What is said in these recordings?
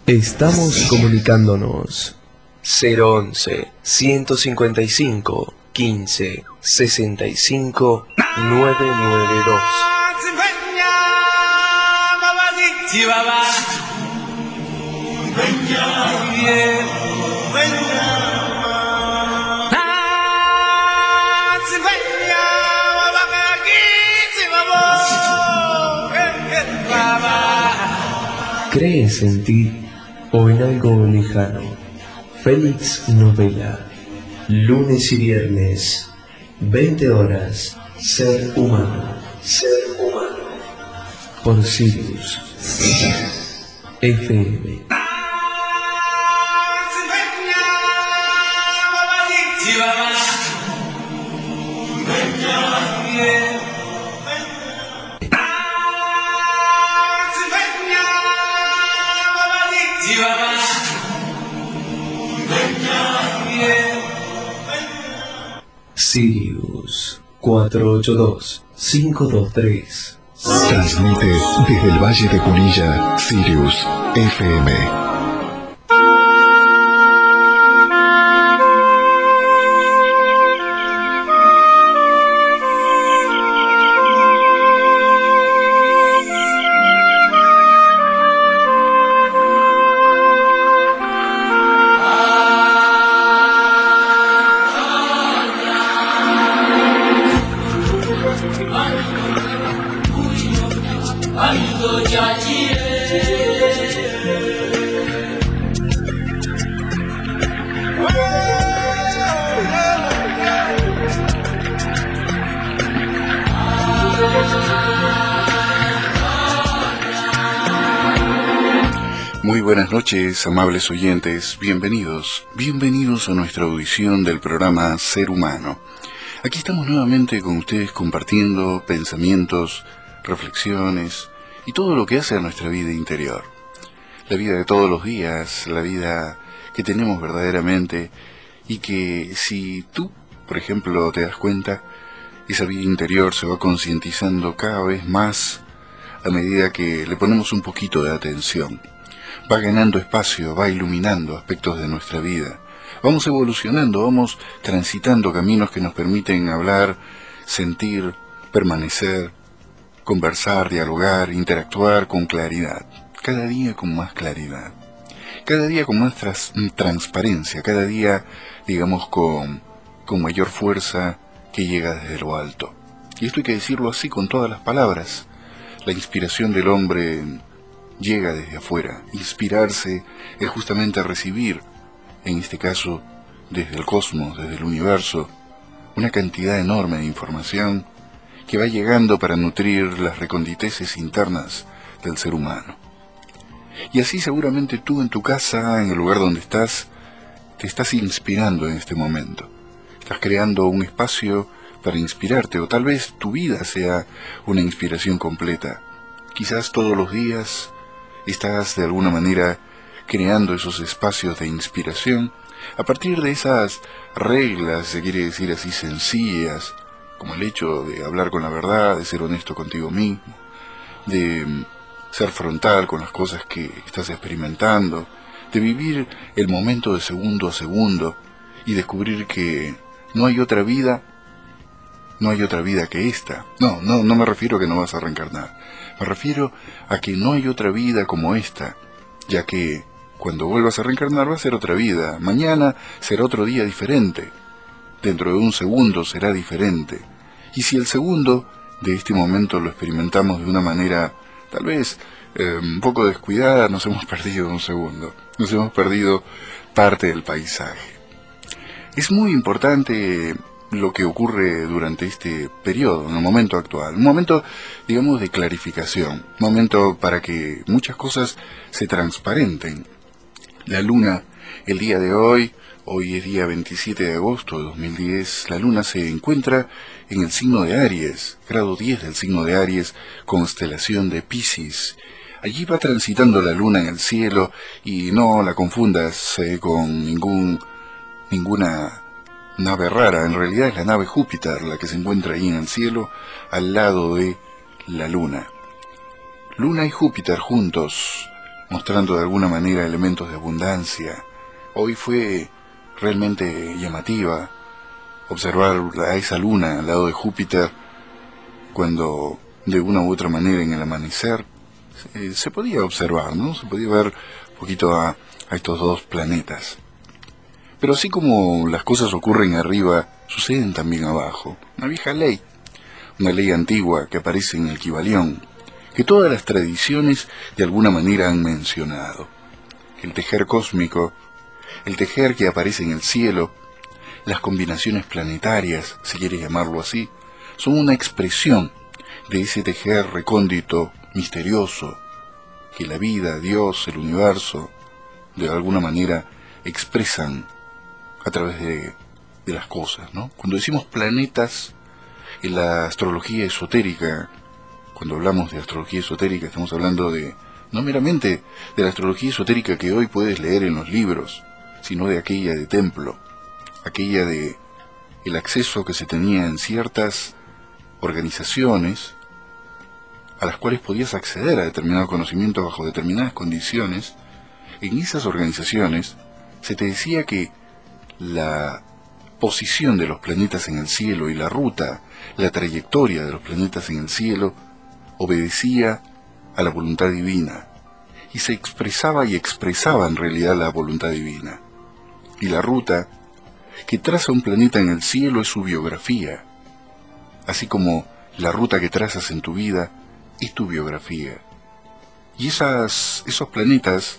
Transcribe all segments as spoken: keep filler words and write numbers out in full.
Estamos comunicándonos. Cero once, ciento cincuenta y cinco, quince, sesenta y cinco, nueve nueve dos. ¿Crees en ti o en algo lejano? Félix Novela, lunes y viernes, veinte horas, Ser Humano, Ser Humano, por Sirius F M. Sirius cuatro ocho dos, cinco dos tres. Transmite desde el Valle de Punilla, Sirius F M. Muy buenas noches, amables oyentes, bienvenidos, bienvenidos a nuestra audición del programa Ser Humano. Aquí estamos nuevamente con ustedes compartiendo pensamientos, reflexiones y todo lo que hace a nuestra vida interior. La vida de todos los días, la vida que tenemos verdaderamente y que si tú, por ejemplo, te das cuenta, esa vida interior se va concientizando cada vez más a medida que le ponemos un poquito de atención. Va ganando espacio, va iluminando aspectos de nuestra vida. Vamos evolucionando, vamos transitando caminos que nos permiten hablar, sentir, permanecer, conversar, dialogar, interactuar con claridad. Cada día con más claridad. Cada día con más tras, transparencia. Cada día, digamos, con, con mayor fuerza que llega desde lo alto. Y esto hay que decirlo así con todas las palabras. La inspiración del hombre llega desde afuera. Inspirarse es justamente recibir, en este caso, desde el cosmos, desde el universo, una cantidad enorme de información que va llegando para nutrir las reconditeces internas del ser humano. Y así seguramente tú en tu casa, en el lugar donde estás, te estás inspirando en este momento. Estás creando un espacio para inspirarte, o tal vez tu vida sea una inspiración completa. Quizás todos los días estás de alguna manera creando esos espacios de inspiración a partir de esas reglas, se quiere decir así, sencillas, como el hecho de hablar con la verdad, de ser honesto contigo mismo, de ser frontal con las cosas que estás experimentando, de vivir el momento de segundo a segundo y descubrir que no hay otra vida, no hay otra vida que esta. No, no, no me refiero a que no vas a reencarnar. Me refiero a que no hay otra vida como esta, ya que cuando vuelvas a reencarnar va a ser otra vida. Mañana será otro día diferente. Dentro de un segundo será diferente. Y si el segundo de este momento lo experimentamos de una manera tal vez eh, un poco descuidada, nos hemos perdido un segundo. Nos hemos perdido parte del paisaje. Es muy importante lo que ocurre durante este periodo, en el momento actual, un momento, digamos, de clarificación, un momento para que muchas cosas se transparenten. La luna, el día de hoy, hoy es día veintisiete de agosto de dos mil diez, la luna se encuentra en el signo de Aries, grado diez del signo de Aries, constelación de Piscis. Allí va transitando la luna en el cielo y no la confundas eh, con ningún, ninguna nave rara. En realidad es la nave Júpiter la que se encuentra ahí en el cielo al lado de la luna. Luna y Júpiter juntos mostrando de alguna manera elementos de abundancia. Hoy fue realmente llamativa observar a esa luna al lado de Júpiter, cuando de una u otra manera en el amanecer eh, se podía observar, ¿no? Se podía ver un poquito a, a estos dos planetas. Pero así como las cosas ocurren arriba, suceden también abajo. Una vieja ley, una ley antigua que aparece en el Kybalión, que todas las tradiciones de alguna manera han mencionado. El tejer cósmico, el tejer que aparece en el cielo, las combinaciones planetarias, si quieres llamarlo así, son una expresión de ese tejer recóndito, misterioso, que la vida, Dios, el universo, de alguna manera expresan a través de, de las cosas, ¿no? Cuando decimos planetas, en la astrología esotérica, cuando hablamos de astrología esotérica, estamos hablando de, no meramente de la astrología esotérica que hoy puedes leer en los libros, sino de aquella de templo, aquella de el acceso que se tenía en ciertas organizaciones a las cuales podías acceder a determinado conocimiento bajo determinadas condiciones. En esas organizaciones se te decía que la posición de los planetas en el cielo y la ruta, la trayectoria de los planetas en el cielo obedecía a la voluntad divina, y se expresaba y expresaba en realidad la voluntad divina. Y la ruta que traza un planeta en el cielo es su biografía, así como la ruta que trazas en tu vida es tu biografía. Y esas, esos planetas,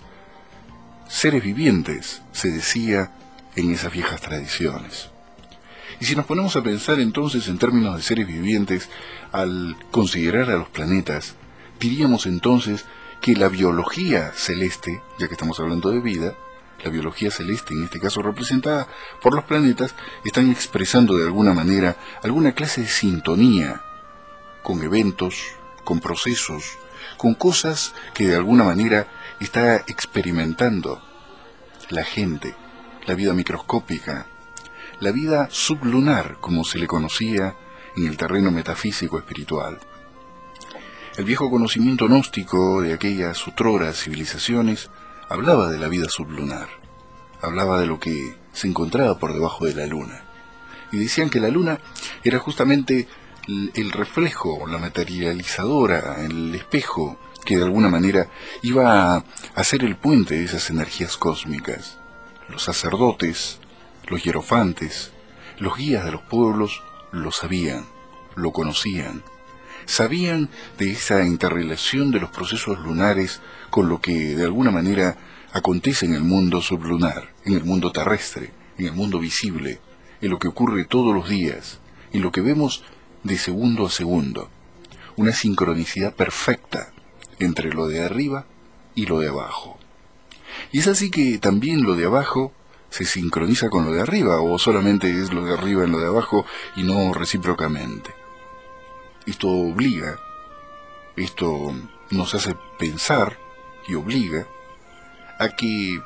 seres vivientes, se decía en esas viejas tradiciones. Y si nos ponemos a pensar entonces en términos de seres vivientes, al considerar a los planetas, diríamos entonces que la biología celeste, ya que estamos hablando de vida, la biología celeste, en este caso representada por los planetas, están expresando de alguna manera alguna clase de sintonía con eventos, con procesos, con cosas que de alguna manera está experimentando la gente, la vida microscópica, la vida sublunar, como se le conocía en el terreno metafísico espiritual. El viejo conocimiento gnóstico de aquellas otroras civilizaciones hablaba de la vida sublunar, hablaba de lo que se encontraba por debajo de la luna, y decían que la luna era justamente el reflejo, la materializadora, el espejo que de alguna manera iba a ser el puente de esas energías cósmicas. Los sacerdotes, los hierofantes, los guías de los pueblos lo sabían, lo conocían, sabían de esa interrelación de los procesos lunares con lo que de alguna manera acontece en el mundo sublunar, en el mundo terrestre, en el mundo visible, en lo que ocurre todos los días, en lo que vemos de segundo a segundo, una sincronicidad perfecta entre lo de arriba y lo de abajo. Y es así que también lo de abajo se sincroniza con lo de arriba, o solamente es lo de arriba en lo de abajo y no recíprocamente. Esto obliga, esto nos hace pensar y obliga a que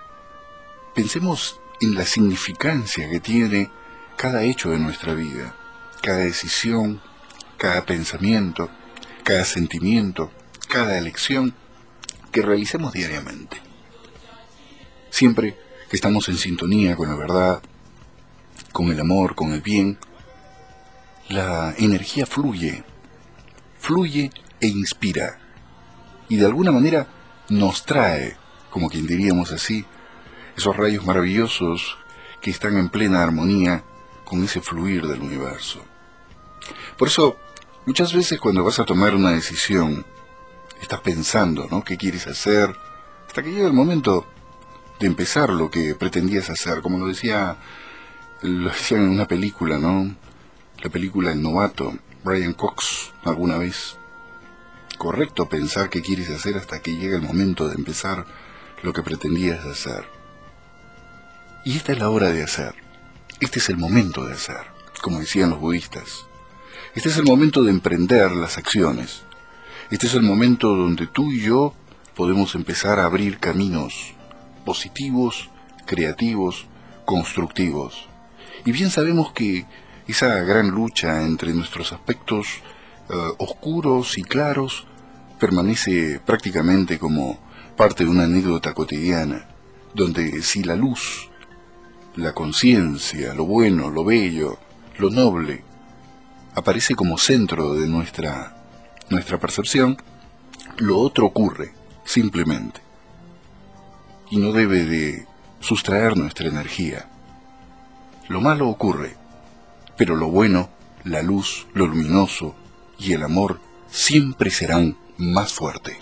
pensemos en la significancia que tiene cada hecho de nuestra vida, cada decisión, cada pensamiento, cada sentimiento, cada elección que realicemos diariamente. Siempre que estamos en sintonía con la verdad, con el amor, con el bien, la energía fluye, fluye e inspira, y de alguna manera nos trae, como quien diríamos así, esos rayos maravillosos que están en plena armonía con ese fluir del universo. Por eso, muchas veces cuando vas a tomar una decisión, estás pensando, ¿no?, qué quieres hacer, hasta que llega el momento de empezar lo que pretendías hacer, como lo decía, lo decían en una película, ¿no?, la película El Novato, Brian Cox, alguna vez. Correcto pensar qué quieres hacer hasta que llega el momento de empezar lo que pretendías hacer. Y esta es la hora de hacer. Este es el momento de hacer, como decían los budistas. Este es el momento de emprender las acciones. Este es el momento donde tú y yo podemos empezar a abrir caminos positivos, creativos, constructivos. Y bien sabemos que esa gran lucha entre nuestros aspectos uh, oscuros y claros permanece prácticamente como parte de una anécdota cotidiana, donde si la luz, la conciencia, lo bueno, lo bello, lo noble, aparece como centro de nuestra, nuestra percepción, lo otro ocurre, simplemente. Y no debe de sustraer nuestra energía. Lo malo ocurre, pero lo bueno, la luz, lo luminoso y el amor siempre serán más fuertes.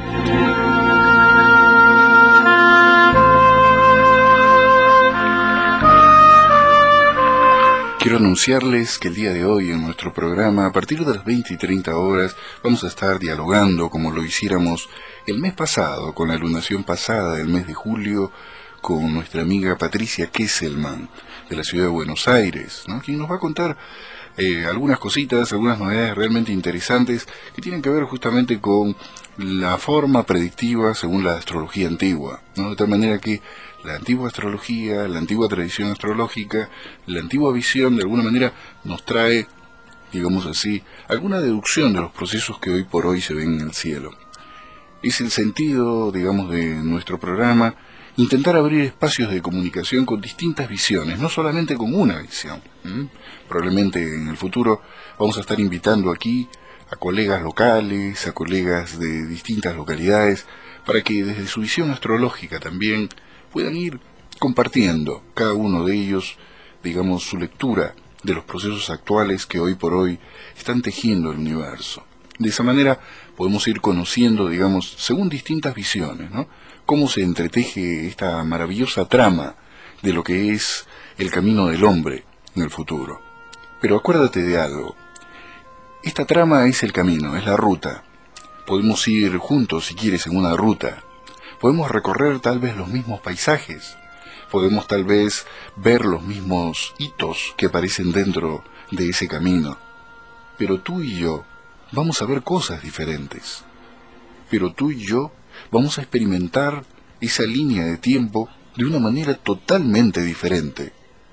Quiero anunciarles que el día de hoy en nuestro programa, a partir de las veinte y treinta horas, vamos a estar dialogando como lo hiciéramos el mes pasado, con la lunación pasada del mes de julio, con nuestra amiga Patricia Kesselman, de la ciudad de Buenos Aires, ¿no? Quien nos va a contar eh, algunas cositas, algunas novedades realmente interesantes que tienen que ver justamente con la forma predictiva según la astrología antigua, ¿no? De tal manera que la antigua astrología, la antigua tradición astrológica, la antigua visión, de alguna manera nos trae, digamos así, alguna deducción de los procesos que hoy por hoy se ven en el cielo. Es el sentido, digamos, de nuestro programa, intentar abrir espacios de comunicación con distintas visiones, no solamente con una visión. ¿Mm? Probablemente en el futuro vamos a estar invitando aquí a colegas locales, a colegas de distintas localidades, para que desde su visión astrológica también puedan ir compartiendo cada uno de ellos, digamos, su lectura de los procesos actuales que hoy por hoy están tejiendo el universo. De esa manera podemos ir conociendo, digamos, según distintas visiones, ¿no?, cómo se entreteje esta maravillosa trama de lo que es el camino del hombre en el futuro. Pero acuérdate de algo, esta trama es el camino, es la ruta. Podemos ir juntos, si quieres, en una ruta. Podemos recorrer tal vez los mismos paisajes, podemos tal vez ver los mismos hitos que aparecen dentro de ese camino, pero tú y yo vamos a ver cosas diferentes, pero tú y yo vamos a experimentar esa línea de tiempo de una manera totalmente diferente.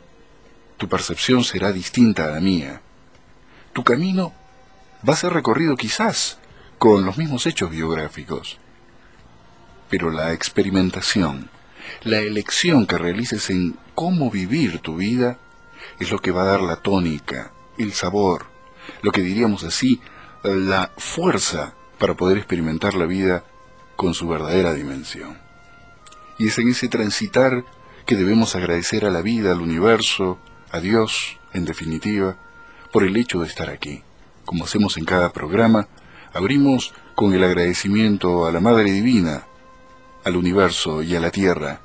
Tu percepción será distinta a la mía, tu camino va a ser recorrido quizás con los mismos hechos biográficos, pero la experimentación, la elección que realices en cómo vivir tu vida, es lo que va a dar la tónica, el sabor, lo que diríamos así, la fuerza para poder experimentar la vida con su verdadera dimensión. Y es en ese transitar que debemos agradecer a la vida, al universo, a Dios, en definitiva, por el hecho de estar aquí. Como hacemos en cada programa, abrimos con el agradecimiento a la Madre Divina, al universo y a la Tierra,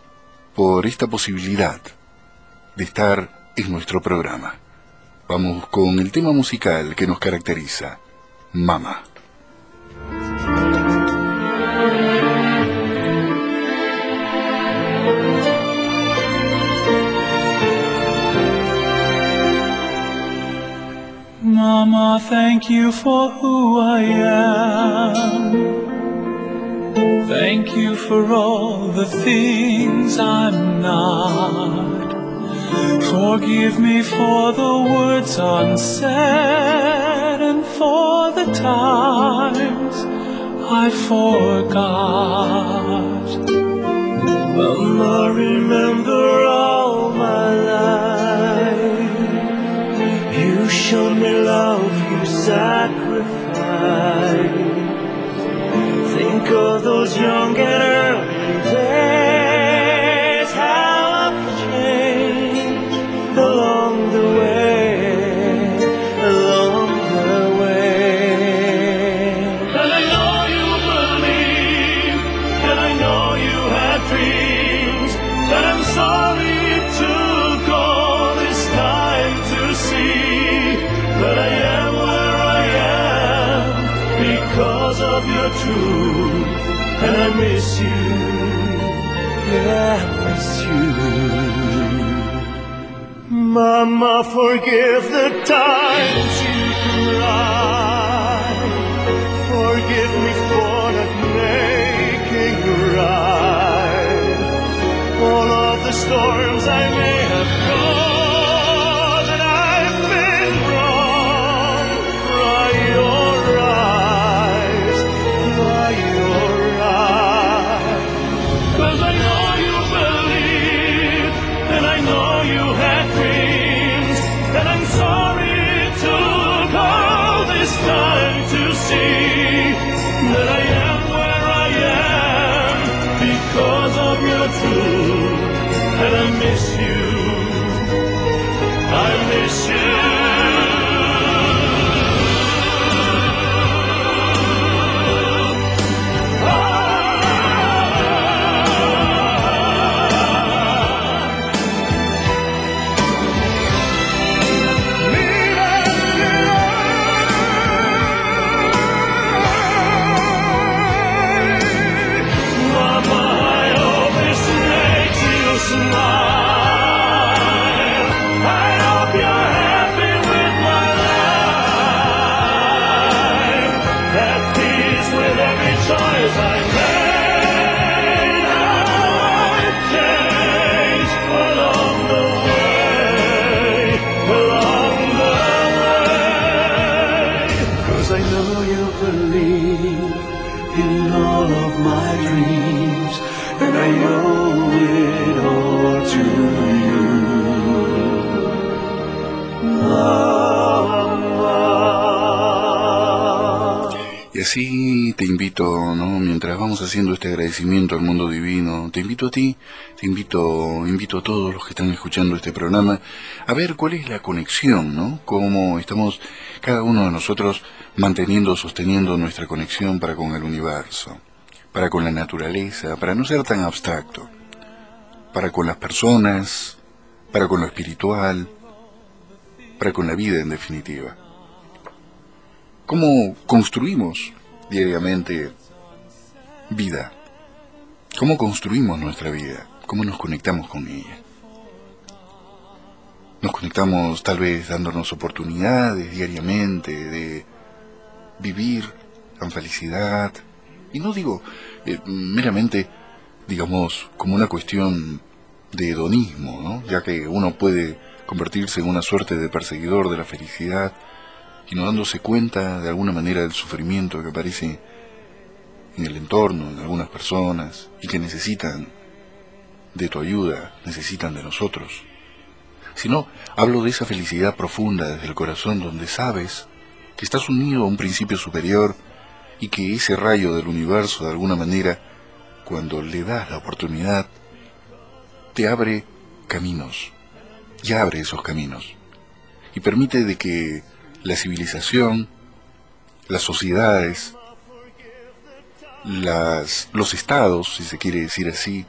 por esta posibilidad de estar en nuestro programa. Vamos con el tema musical que nos caracteriza, Mama. Mama, thank you for who I am. Thank you for all the things I'm not. Forgive me for the words unsaid and for the times I forgot. Mama, remember all my life. You showed me love, you sacrificed. Think of those young and early days, how I've changed along the way, along the way. And I know you believe, and I know you had dreams, but I'm sorry it took all this time to see that I am where I am because of your truth. And I miss you, yeah, I miss you. Mama, forgive the times you cried. Forgive me for not making right all of the storms I may have caused, and I've been wrong. Cry your eyes, cry your eyes. real true. And I miss you, I miss you. Y así te invito, ¿no? Mientras vamos haciendo este agradecimiento al mundo divino, te invito a ti, te invito, invito a todos los que están escuchando este programa a ver cuál es la conexión, ¿no? Cómo estamos cada uno de nosotros manteniendo, sosteniendo nuestra conexión para con el universo, para con la naturaleza, para no ser tan abstracto, para con las personas, para con lo espiritual, para con la vida en definitiva. ¿Cómo construimos diariamente vida? ¿Cómo construimos nuestra vida? ¿Cómo nos conectamos con ella? Nos conectamos tal vez dándonos oportunidades diariamente de vivir con felicidad. Y no digo eh, meramente, digamos, como una cuestión de hedonismo, ¿no? Ya que uno puede convertirse en una suerte de perseguidor de la felicidad y no dándose cuenta de alguna manera del sufrimiento que aparece en el entorno, en algunas personas, y que necesitan de tu ayuda, necesitan de nosotros. Sino, hablo de esa felicidad profunda desde el corazón, donde sabes que estás unido a un principio superior y que ese rayo del universo, de alguna manera, cuando le das la oportunidad, te abre caminos, y abre esos caminos, y permite de que la civilización, las sociedades, las, los estados, si se quiere decir así,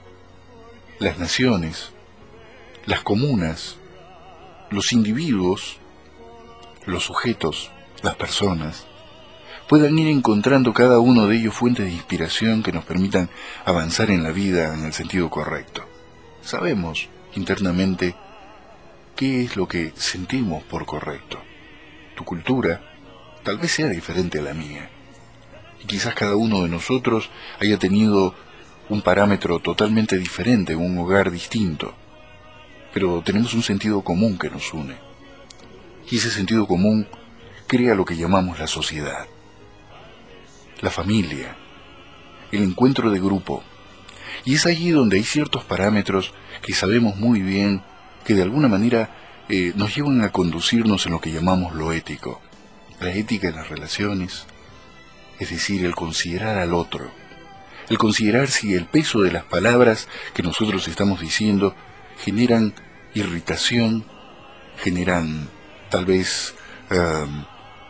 las naciones, las comunas, los individuos, los sujetos, las personas, puedan ir encontrando cada uno de ellos fuentes de inspiración que nos permitan avanzar en la vida en el sentido correcto. Sabemos internamente qué es lo que sentimos por correcto. Tu cultura tal vez sea diferente a la mía, y quizás cada uno de nosotros haya tenido un parámetro totalmente diferente en un hogar distinto, pero tenemos un sentido común que nos une, y ese sentido común crea lo que llamamos la sociedad, la familia, el encuentro de grupo, y es allí donde hay ciertos parámetros que sabemos muy bien que de alguna manera Eh, nos llevan a conducirnos en lo que llamamos lo ético, la ética en las relaciones, es decir, el considerar al otro, el considerar si el peso de las palabras que nosotros estamos diciendo generan irritación, generan tal vez um,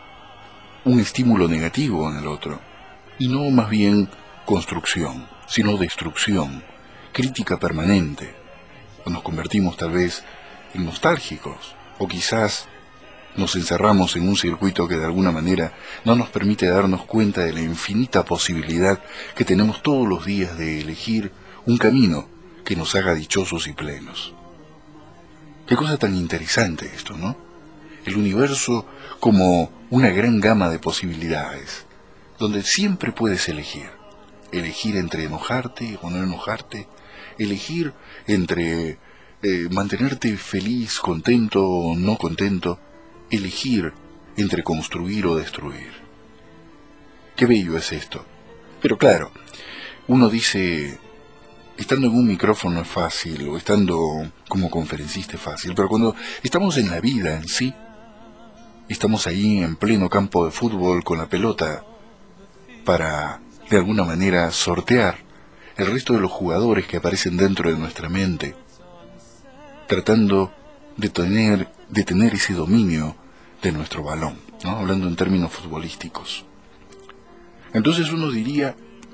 un estímulo negativo en el otro, y no más bien construcción, sino destrucción, crítica permanente, o nos convertimos tal vez nostálgicos, o quizás nos encerramos en un circuito que de alguna manera no nos permite darnos cuenta de la infinita posibilidad que tenemos todos los días de elegir un camino que nos haga dichosos y plenos. Qué cosa tan interesante esto, ¿no? El universo como una gran gama de posibilidades, donde siempre puedes elegir, elegir entre enojarte o no enojarte, elegir entre Eh, mantenerte feliz, contento o no contento, elegir entre construir o destruir. Qué bello es esto. Pero claro, uno dice, estando en un micrófono es fácil, o estando como conferencista es fácil, pero cuando estamos en la vida en sí, estamos ahí en pleno campo de fútbol con la pelota para, de alguna manera, sortear el resto de los jugadores que aparecen dentro de nuestra mente, tratando de tener, de tener ese dominio de nuestro balón, ¿no? Hablando en términos futbolísticos. Entonces uno diría,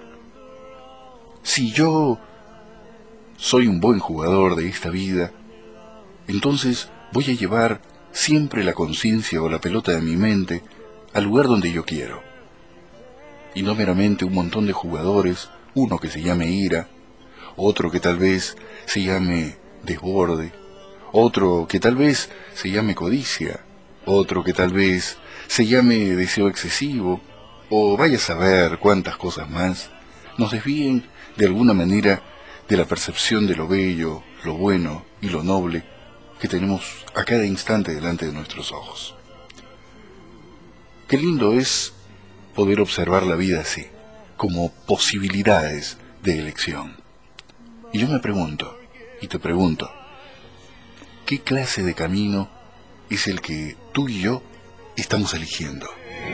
si yo soy un buen jugador de esta vida, entonces voy a llevar siempre la conciencia o la pelota de mi mente al lugar donde yo quiero. Y no meramente un montón de jugadores, uno que se llame ira, otro que tal vez se llame desborde, otro que tal vez se llame codicia, otro que tal vez se llame deseo excesivo, o vaya a saber cuántas cosas más, nos desvíen de alguna manera de la percepción de lo bello, lo bueno y lo noble que tenemos a cada instante delante de nuestros ojos. Qué lindo es poder observar la vida así, como posibilidades de elección. Y yo me pregunto, y te pregunto, ¿qué clase de camino es el que tú y yo estamos eligiendo?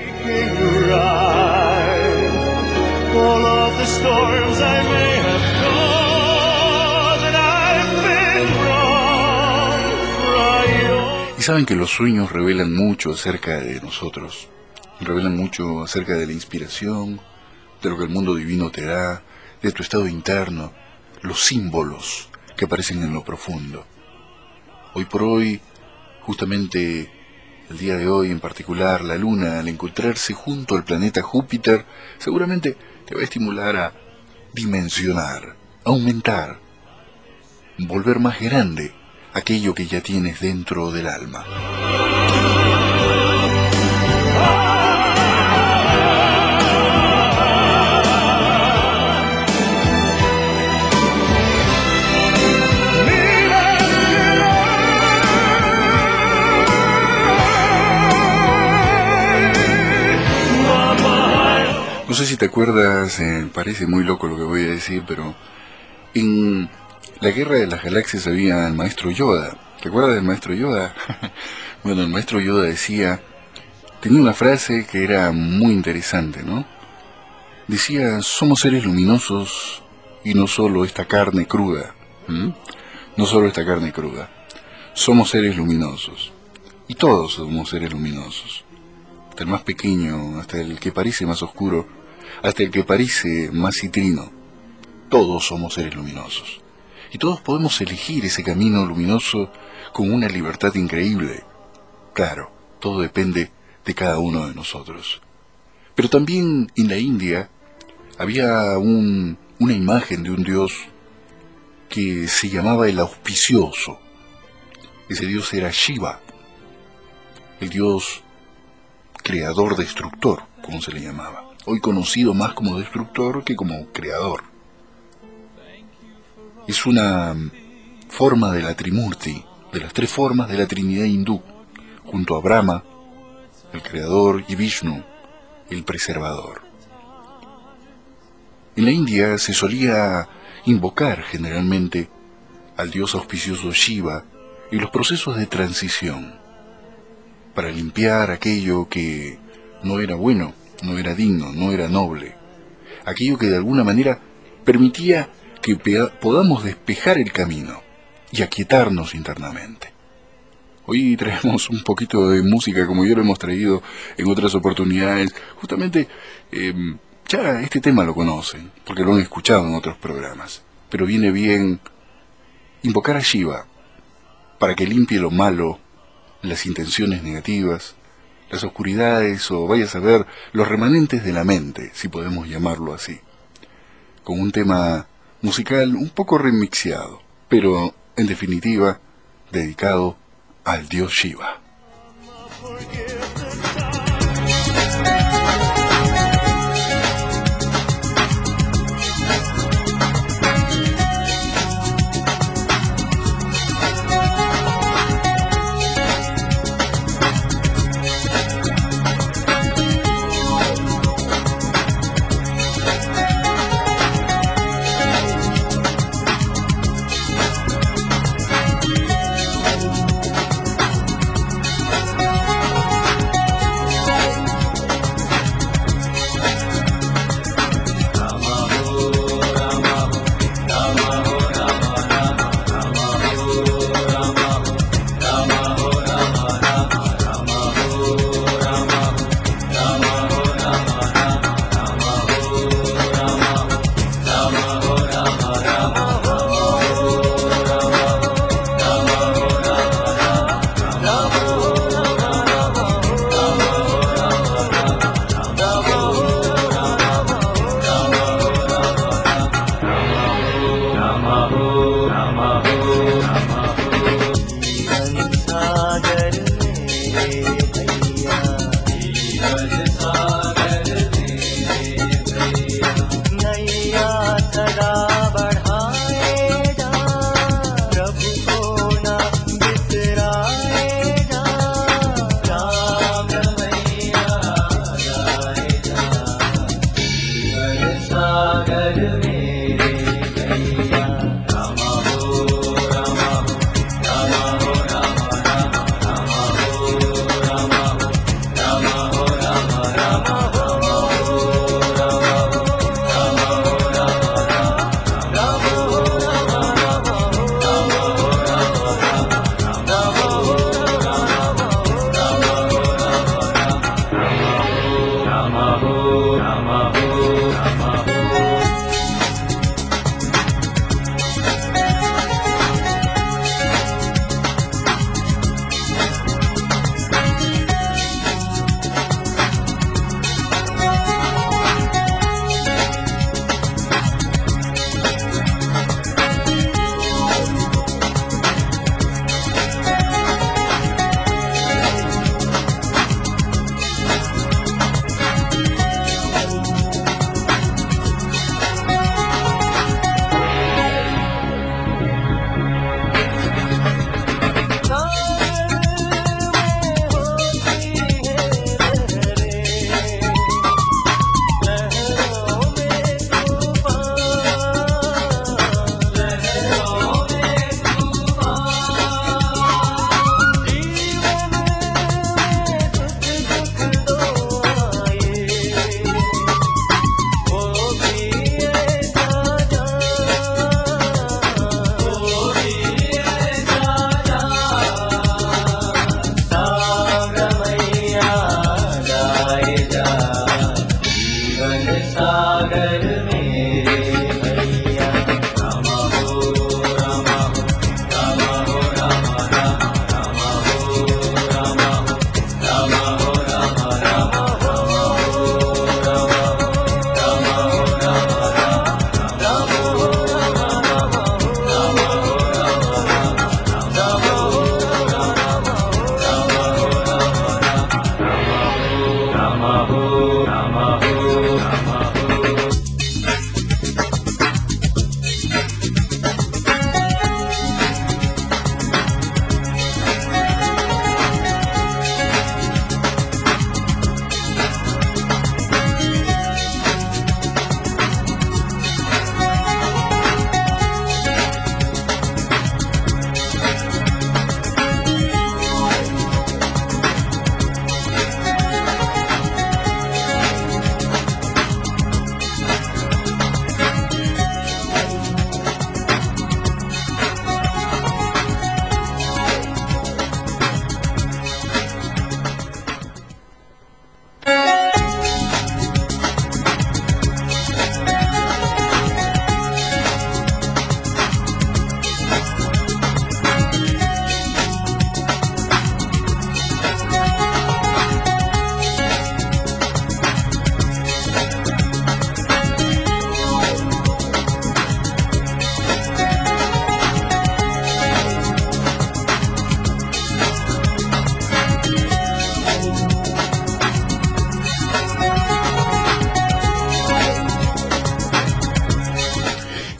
Y saben que los sueños revelan mucho acerca de nosotros, revelan mucho acerca de la inspiración, de lo que el mundo divino te da, de tu estado interno, los símbolos que aparecen en lo profundo. Hoy por hoy, justamente el día de hoy en particular, la luna, al encontrarse junto al planeta Júpiter, seguramente te va a estimular a dimensionar, aumentar, volver más grande aquello que ya tienes dentro del alma. No sé si te acuerdas, eh, parece muy loco lo que voy a decir, pero en la Guerra de las Galaxias había el maestro Yoda. ¿Te acuerdas del maestro Yoda? Bueno, el maestro Yoda decía, tenía una frase que era muy interesante, ¿no? Decía, somos seres luminosos y no solo esta carne cruda. ¿Mm? No solo esta carne cruda. Somos seres luminosos. Y todos somos seres luminosos. Hasta el más pequeño, hasta el que parece más oscuro, hasta el que parece más citrino. Todos somos seres luminosos. Y todos podemos elegir ese camino luminoso con una libertad increíble. Claro, todo depende de cada uno de nosotros. Pero también en la India había un, una imagen de un dios que se llamaba el auspicioso. Ese dios era Shiva, el dios creador destructor, como se le llamaba. Hoy conocido más como destructor que como creador. Es una forma de la Trimurti, de las tres formas de la Trinidad hindú, junto a Brahma, el creador, y Vishnu, el preservador. En la India se solía invocar generalmente al dios auspicioso Shiva en los procesos de transición, para limpiar aquello que no era bueno, no era digno, no era noble, aquello que de alguna manera permitía que podamos despejar el camino y aquietarnos internamente. Hoy traemos un poquito de música, como ya lo hemos traído en otras oportunidades. Justamente, eh, ya este tema lo conocen, porque lo han escuchado en otros programas. Pero viene bien invocar a Shiva para que limpie lo malo, las intenciones negativas, las oscuridades o vaya a saber los remanentes de la mente, si podemos llamarlo así, con un tema musical un poco remixeado, pero en definitiva dedicado al dios Shiva. Oh,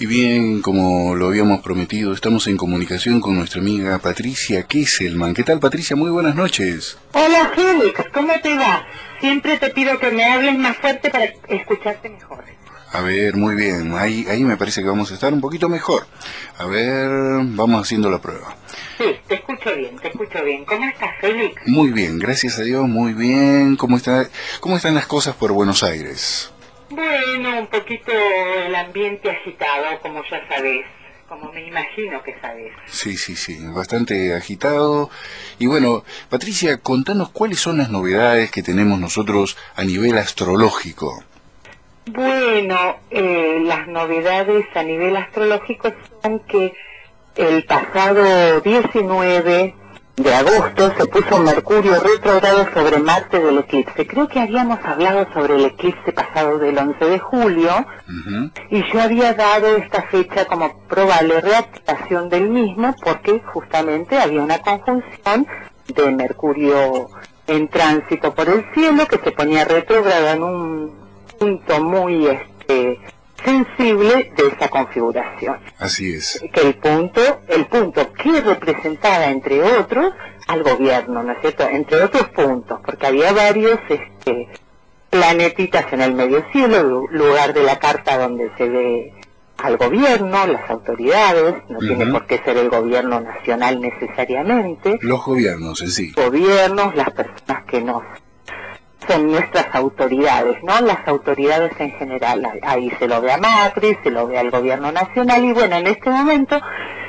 Y bien, como lo habíamos prometido, estamos en comunicación con nuestra amiga Patricia Kesselman. ¿Qué tal, Patricia? Muy buenas noches. Hola, Félix, ¿cómo te va? Siempre te pido que me hables más fuerte para escucharte mejor. A ver, muy bien. Ahí, ahí me parece que vamos a estar un poquito mejor. A ver, vamos haciendo la prueba. Sí, te escucho bien, te escucho bien. ¿Cómo estás, Félix? Muy bien, gracias a Dios, muy bien. ¿Cómo está, cómo están las cosas por Buenos Aires? Bueno, un poquito el ambiente agitado, como ya sabes, como me imagino que sabes. Sí, sí, sí, bastante agitado. Y bueno, Patricia, contanos cuáles son las novedades que tenemos nosotros a nivel astrológico. Bueno, eh, las novedades a nivel astrológico son que el pasado diecinueve de agosto se puso Mercurio retrógrado sobre Marte del eclipse. Creo que habíamos hablado sobre el eclipse pasado del once de julio, uh-huh. y yo había dado esta fecha como probable reactivación del mismo porque justamente había una conjunción de Mercurio en tránsito por el cielo que se ponía retrógrado en un punto muy este sensible de esa configuración. Así es. Que el punto, el punto que representaba entre otros al gobierno, ¿no es cierto? Entre otros puntos, porque había varios este planetitas en el medio cielo, lugar de la carta donde se ve al gobierno, las autoridades, no uh-huh. tiene por qué ser el gobierno nacional necesariamente. Los gobiernos en sí. Gobiernos, las personas que nos son nuestras autoridades, ¿no? Las autoridades en general, ahí se lo ve a Macri, se lo ve al gobierno nacional, y bueno, en este momento,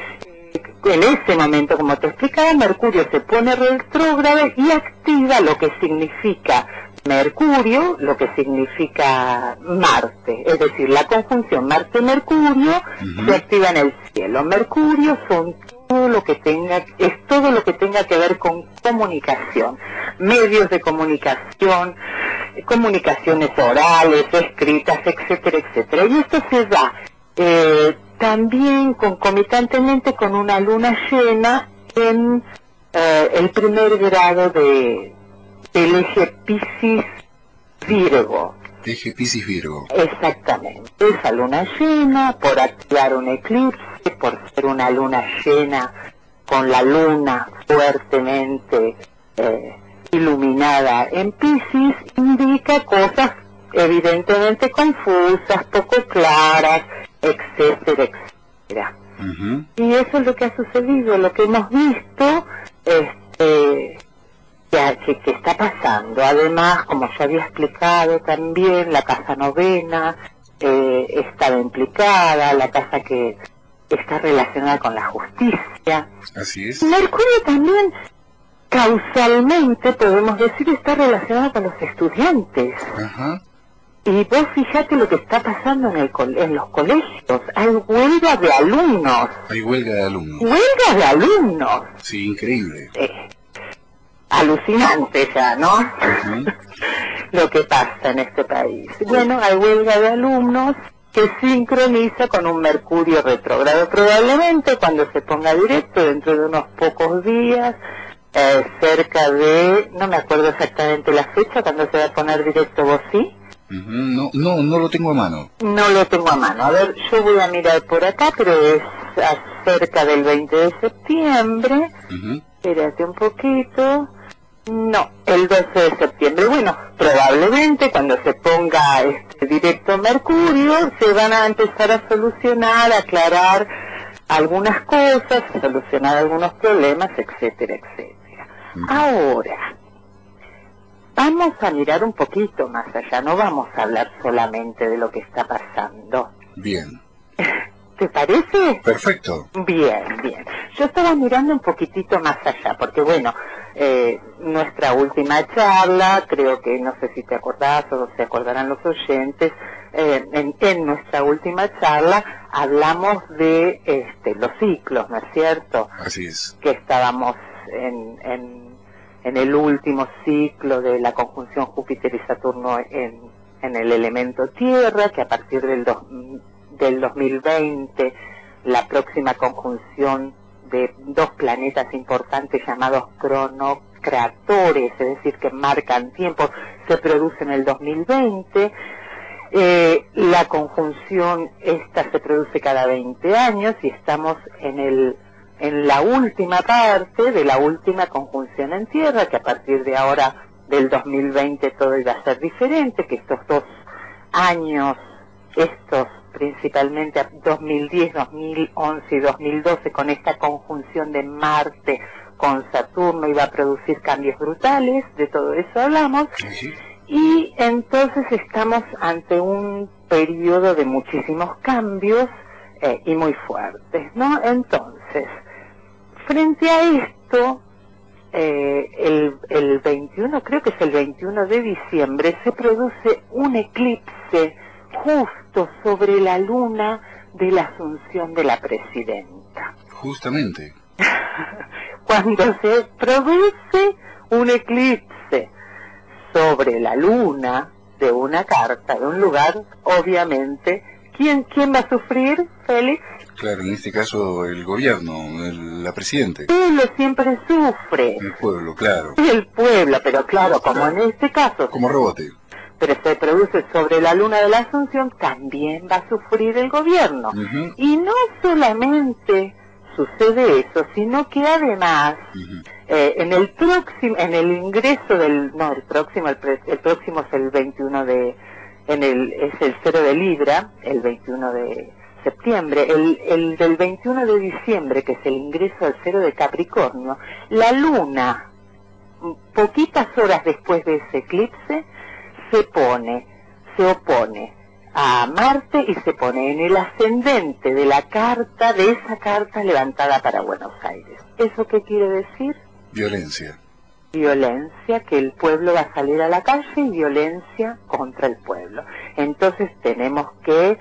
en ese momento, como te explicaba, Mercurio se pone retrógrado y activa lo que significa Mercurio, lo que significa Marte, es decir, la conjunción Marte-Mercurio uh-huh. se activa en el cielo. Mercurio son todo lo que tenga, es todo lo que tenga que ver con comunicación, medios de comunicación, comunicaciones orales, escritas, etcétera, etcétera. Y esto se da eh, también concomitantemente con una luna llena en eh, el primer grado de el eje Piscis-Virgo. Eje Piscis-Virgo. Exactamente. Esa luna llena, por activar un eclipse, por ser una luna llena con la luna fuertemente eh, iluminada en Piscis, indica cosas evidentemente confusas, poco claras, etcétera, etcétera. Uh-huh. Y eso es lo que ha sucedido, lo que hemos visto, este... Que, que está pasando. Además, como ya había explicado también, la casa novena eh, estaba implicada, la casa que está relacionada con la justicia. Así es. Mercurio también, causalmente, podemos decir, está relacionado con los estudiantes. Ajá. Y vos fíjate lo que está pasando en, el en los colegios. Hay huelga de alumnos. Hay huelga de alumnos. Huelga de alumnos. Sí, increíble. Eh, alucinante ya, ¿no? Uh-huh. Lo que pasa en este país. Bueno, hay huelga de alumnos que sincroniza con un Mercurio retrógrado. Probablemente cuando se ponga directo, dentro de unos pocos días, eh, cerca de, no me acuerdo exactamente la fecha, cuando se va a poner directo, ¿vos sí? Uh-huh. No, no, no lo tengo a mano. No lo tengo a mano. A ver, yo voy a mirar por acá, pero es cerca del veinte de septiembre. Uh-huh. Espérate un poquito. No, el doce de septiembre. Bueno, probablemente cuando se ponga este directo Mercurio se van a empezar a solucionar, a aclarar algunas cosas, solucionar algunos problemas, etcétera, etcétera. Uh-huh. Ahora, vamos a mirar un poquito más allá, no vamos a hablar solamente de lo que está pasando. Bien. ¿Te parece? Perfecto. Bien, bien. Yo estaba mirando un poquitito más allá, porque bueno, eh, nuestra última charla, creo que, no sé si te acordás o se acordarán los oyentes, eh, en, en nuestra última charla hablamos de este, los ciclos, ¿no es cierto? Así es. Que estábamos en, en, en el último ciclo de la conjunción Júpiter y Saturno en, en el elemento Tierra, que a partir del dos, del dos mil veinte, la próxima conjunción de dos planetas importantes llamados cronocratores, es decir, que marcan tiempo, se produce en el dos mil veinte. Eh, la conjunción esta se produce cada veinte años y estamos en el en la última parte de la última conjunción en tierra, que a partir de ahora del dos mil veinte todo iba a ser diferente, que estos dos años, estos principalmente dos mil diez, dos mil once y dos mil doce, con esta conjunción de Marte con Saturno iba a producir cambios brutales, de todo eso hablamos. Sí. Y entonces estamos ante un periodo de muchísimos cambios eh, y muy fuertes, ¿no? Entonces, frente a esto, eh, el, el veintiuno, creo que es el veintiuno de diciembre, se produce un eclipse justo sobre la luna de la Asunción de la Presidenta. Justamente. Cuando se produce un eclipse sobre la luna de una carta, de un lugar, obviamente, ¿quién, quién va a sufrir, Félix? Claro, en este caso el gobierno, el, la presidente. El pueblo siempre sufre. El pueblo, claro. El pueblo, pero claro, como en este caso, Como rebote. pero se produce sobre la luna de la Asunción, también va a sufrir el gobierno. Uh-huh. Y no solamente sucede eso, sino que además, Uh-huh. eh, en el próximo, en el ingreso del, no, el próximo, el, pre, el próximo es el veintiuno de, en el, es el cero de Libra, el veintiuno de septiembre, el, el del veintiuno de diciembre, que es el ingreso al cero de Capricornio, la luna, poquitas horas después de ese eclipse, se pone, se opone a Marte y se pone en el ascendente de la carta, de esa carta levantada para Buenos Aires. ¿Eso qué quiere decir? Violencia. Violencia, que el pueblo va a salir a la calle y violencia contra el pueblo. Entonces tenemos que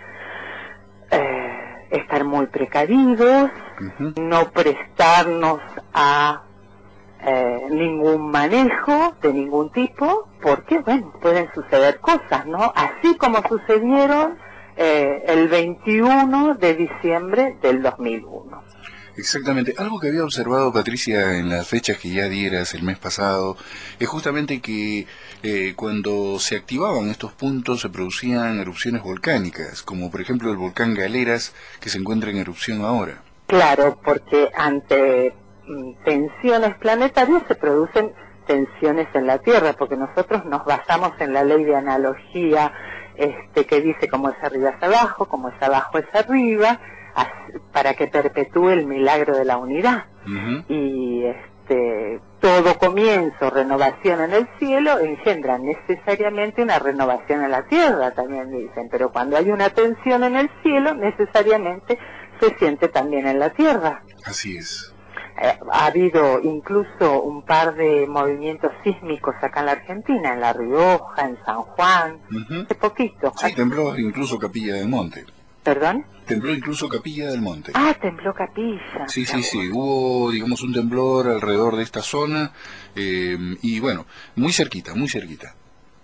eh, estar muy precavidos, Uh-huh. no prestarnos a eh, ningún manejo de ningún tipo, porque, bueno, pueden suceder cosas, ¿no? Así como sucedieron eh, el veintiuno de diciembre del dos mil uno. Exactamente. Algo que había observado, Patricia, en las fechas que ya dieras el mes pasado, es justamente que eh, cuando se activaban estos puntos se producían erupciones volcánicas, como por ejemplo el volcán Galeras, que se encuentra en erupción ahora. Claro, porque ante mm, tensiones planetarias se producen tensiones en la Tierra, porque nosotros nos basamos en la ley de analogía este, que dice como es arriba es abajo, como es abajo es arriba, as- para que perpetúe el milagro de la unidad. Uh-huh. Y este, todo comienzo, renovación en el cielo, engendra necesariamente una renovación en la Tierra, también dicen, pero cuando hay una tensión en el cielo, necesariamente se siente también en la Tierra. Así es. Eh, ha habido incluso un par de movimientos sísmicos acá en la Argentina, en La Rioja, en San Juan, Uh-huh. hace poquito. Sí, tembló incluso Capilla del Monte. ¿Perdón? Tembló incluso Capilla del Monte. Ah, tembló Capilla. Sí, sí, sí, hubo, digamos, un temblor alrededor de esta zona, eh, y bueno, muy cerquita, muy cerquita.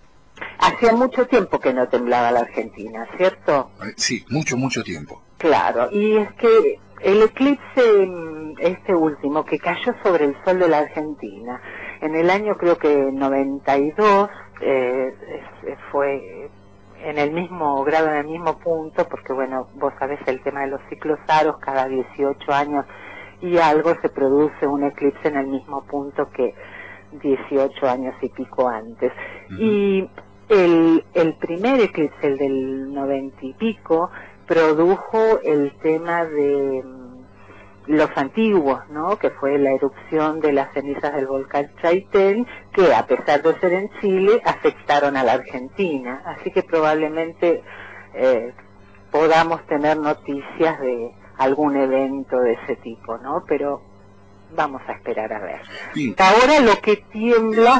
Hacía mucho tiempo que no temblaba la Argentina, ¿cierto? Eh, Sí, mucho, mucho tiempo. Claro, y es que el eclipse, mm, este último, que cayó sobre el sol de la Argentina, en el año creo que noventa y dos, eh, es- fue en el mismo grado, en el mismo punto, porque bueno, vos sabés el tema de los ciclos aros, cada dieciocho años y algo se produce un eclipse en el mismo punto que dieciocho años y pico antes. Ujú. Y el, el primer eclipse, el del noventa y pico, produjo el tema de mm, los antiguos, ¿no? Que fue la erupción de las cenizas del volcán Chaitén, que a pesar de ser en Chile, afectaron a la Argentina. Así que probablemente eh, podamos tener noticias de algún evento de ese tipo, ¿no? Pero vamos a esperar a ver. Sí. Ahora lo que tiembla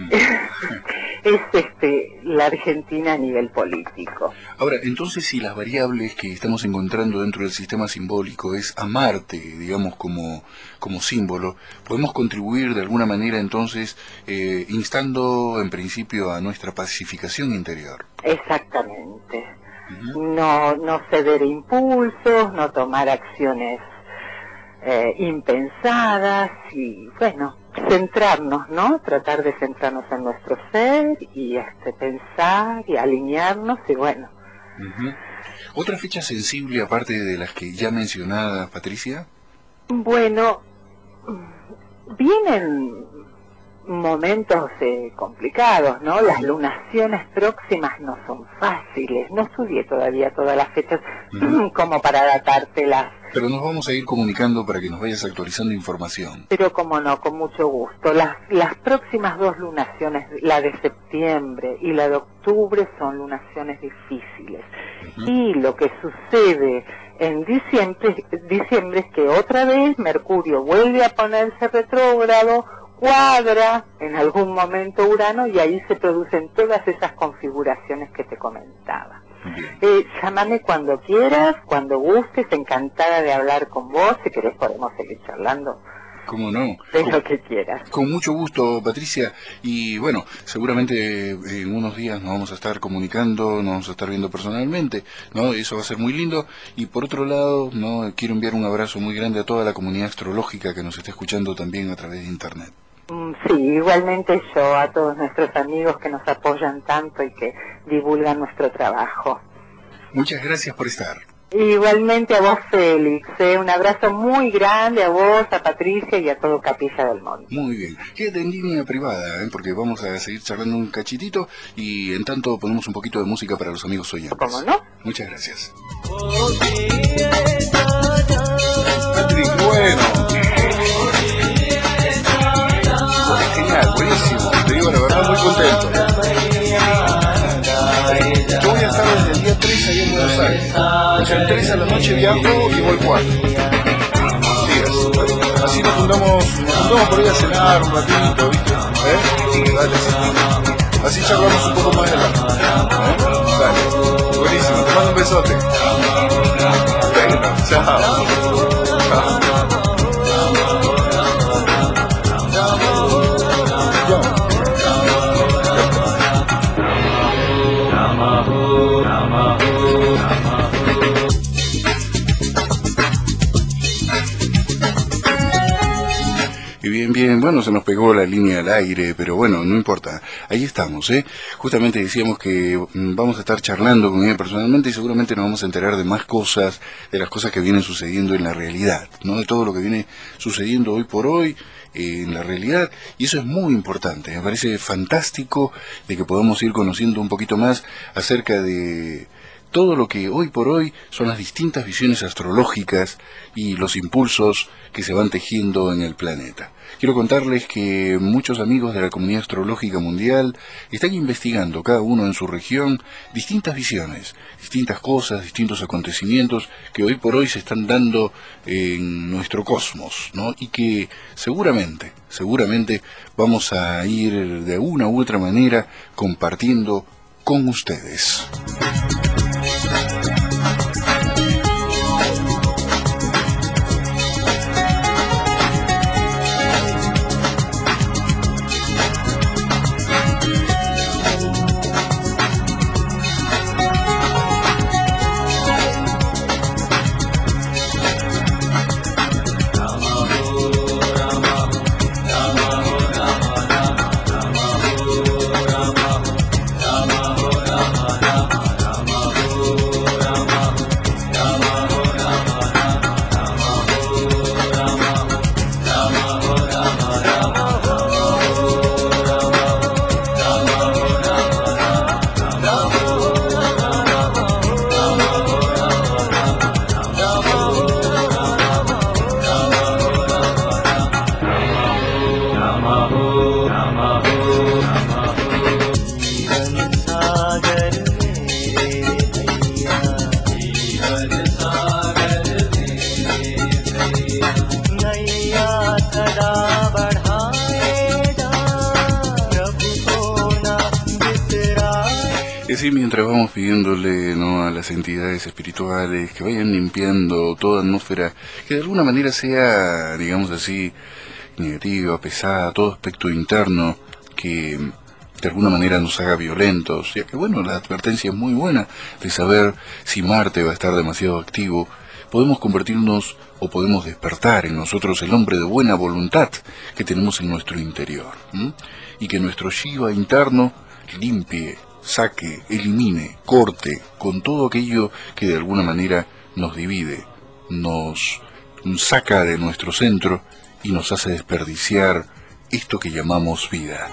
es este la Argentina a nivel político. Ahora, entonces, si las variables que estamos encontrando dentro del sistema simbólico es a Marte, digamos, como, como símbolo, podemos contribuir de alguna manera, entonces, eh, instando en principio a nuestra pacificación interior. Exactamente. Ujú. No, no ceder impulsos, no tomar acciones eh, impensadas y, bueno, centrarnos, ¿no? Tratar de centrarnos en nuestro ser y este pensar y alinearnos y, bueno, Uh-huh. ¿Otra fecha sensible aparte de las que ya mencionadas, Patricia? Bueno, vienen momentos eh, complicados, ¿no? Las lunaciones próximas no son fáciles. No estudié todavía todas las fechas uh-huh. como para datártelas. Pero nos vamos a ir comunicando para que nos vayas actualizando información. Pero como no, con mucho gusto. Las, las próximas dos lunaciones, la de septiembre y la de octubre, son lunaciones difíciles. Uh-huh. Y lo que sucede en diciembre, diciembre es que otra vez Mercurio vuelve a ponerse retrógrado, cuadra en algún momento Urano y ahí se producen todas esas configuraciones que te comentaba. Eh, llámame cuando quieras, cuando gustes, encantada de hablar con vos. Si querés podemos seguir charlando. ¿Cómo no? De con, lo que quieras. Con mucho gusto, Patricia. Y bueno, seguramente en unos días nos vamos a estar comunicando, nos vamos a estar viendo personalmente, ¿no? Eso va a ser muy lindo. Y por otro lado, no quiero enviar un abrazo muy grande a toda la comunidad astrológica que nos está escuchando también a través de internet. Sí, igualmente yo, a todos nuestros amigos que nos apoyan tanto y que divulgan nuestro trabajo. Muchas gracias por estar. Igualmente a vos, Félix, ¿eh? Un abrazo muy grande a vos, a Patricia y a todo Capilla del Monte. Muy bien, quédate en línea privada, ¿eh? Porque vamos a seguir charlando un cachitito y en tanto ponemos un poquito de música para los amigos oyentes. ¿Cómo no? Muchas gracias. Patrick, bueno. Genial, buenísimo, te digo la verdad, muy contento. Yo voy a estar desde el día tres ahí en Buenos Aires. O sea, el tres a la noche viajo y voy cuatro. Días. Así nos juntamos, nos juntamos por ahí a cenar un ratito, ¿viste? ¿Eh? Dale, así. Así charlamos un poco más adelante. ¿Eh? Dale. Buenísimo, te mando un besote. Venga, chao. Y bien, bien, bueno, se nos pegó la línea al aire, pero bueno, no importa, ahí estamos, ¿eh? Justamente decíamos que vamos a estar charlando con ella personalmente y seguramente nos vamos a enterar de más cosas, de las cosas que vienen sucediendo en la realidad, ¿no? De todo lo que viene sucediendo hoy por hoy eh, en la realidad, y eso es muy importante, me parece fantástico de que podamos ir conociendo un poquito más acerca de todo lo que hoy por hoy son las distintas visiones astrológicas y los impulsos que se van tejiendo en el planeta. Quiero contarles que muchos amigos de la comunidad astrológica mundial están investigando, cada uno en su región, distintas visiones, distintas cosas, distintos acontecimientos que hoy por hoy se están dando en nuestro cosmos, ¿no? Y que seguramente, seguramente vamos a ir de una u otra manera compartiendo con ustedes. Y así mientras vamos pidiéndole, ¿no?, a las entidades espirituales que vayan limpiando toda atmósfera que de alguna manera sea, digamos así, negativa, pesada, todo aspecto interno que de alguna manera nos haga violentos, ya que bueno, la advertencia es muy buena de saber si Marte va a estar demasiado activo. Podemos convertirnos o podemos despertar en nosotros el hombre de buena voluntad que tenemos en nuestro interior, ¿m? Y que nuestro Shiva interno limpie saque, elimine, corte con todo aquello que de alguna manera nos divide, nos saca de nuestro centro y nos hace desperdiciar esto que llamamos vida.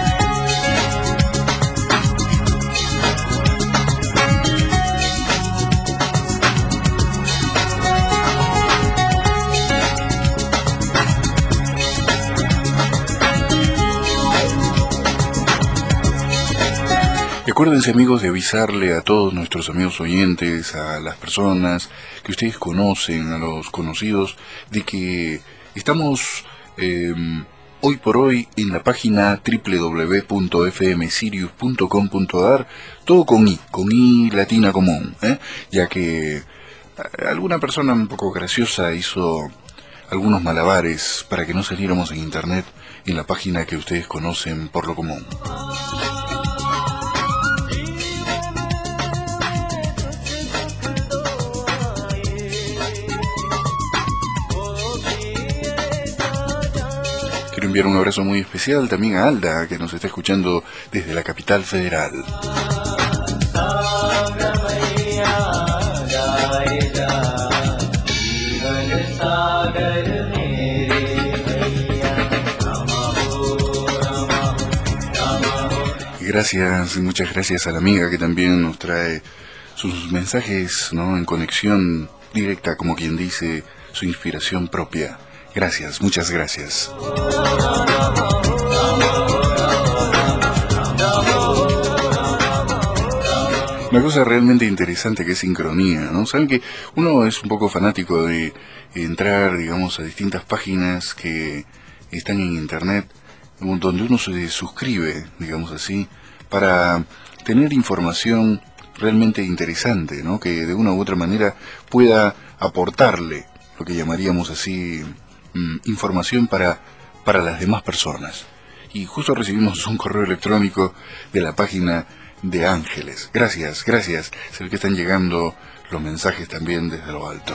Acuérdense, amigos, de avisarle a todos nuestros amigos oyentes, a las personas que ustedes conocen, a los conocidos, de que estamos eh, hoy por hoy en la página doble u doble u doble u punto f m sirius punto com punto a r, todo con I, con I latina común, ¿eh? ya que alguna persona un poco graciosa hizo algunos malabares para que no saliéramos en internet en la página que ustedes conocen por lo común. Quiero enviar un abrazo muy especial también a Alda, que nos está escuchando desde la capital federal. Gracias, muchas gracias a la amiga que también nos trae sus mensajes, ¿no?, en conexión directa, como quien dice, su inspiración propia. Gracias, muchas gracias. Una cosa realmente interesante que es sincronía, ¿no? Saben que uno es un poco fanático de entrar, digamos, a distintas páginas que están en internet, donde uno se suscribe, digamos así, para tener información realmente interesante, ¿no?, que de una u otra manera pueda aportarle lo que llamaríamos así información para, para las demás personas. Y justo recibimos un correo electrónico de la página de Ángeles. Gracias, gracias. Se ve que están llegando los mensajes también desde lo alto.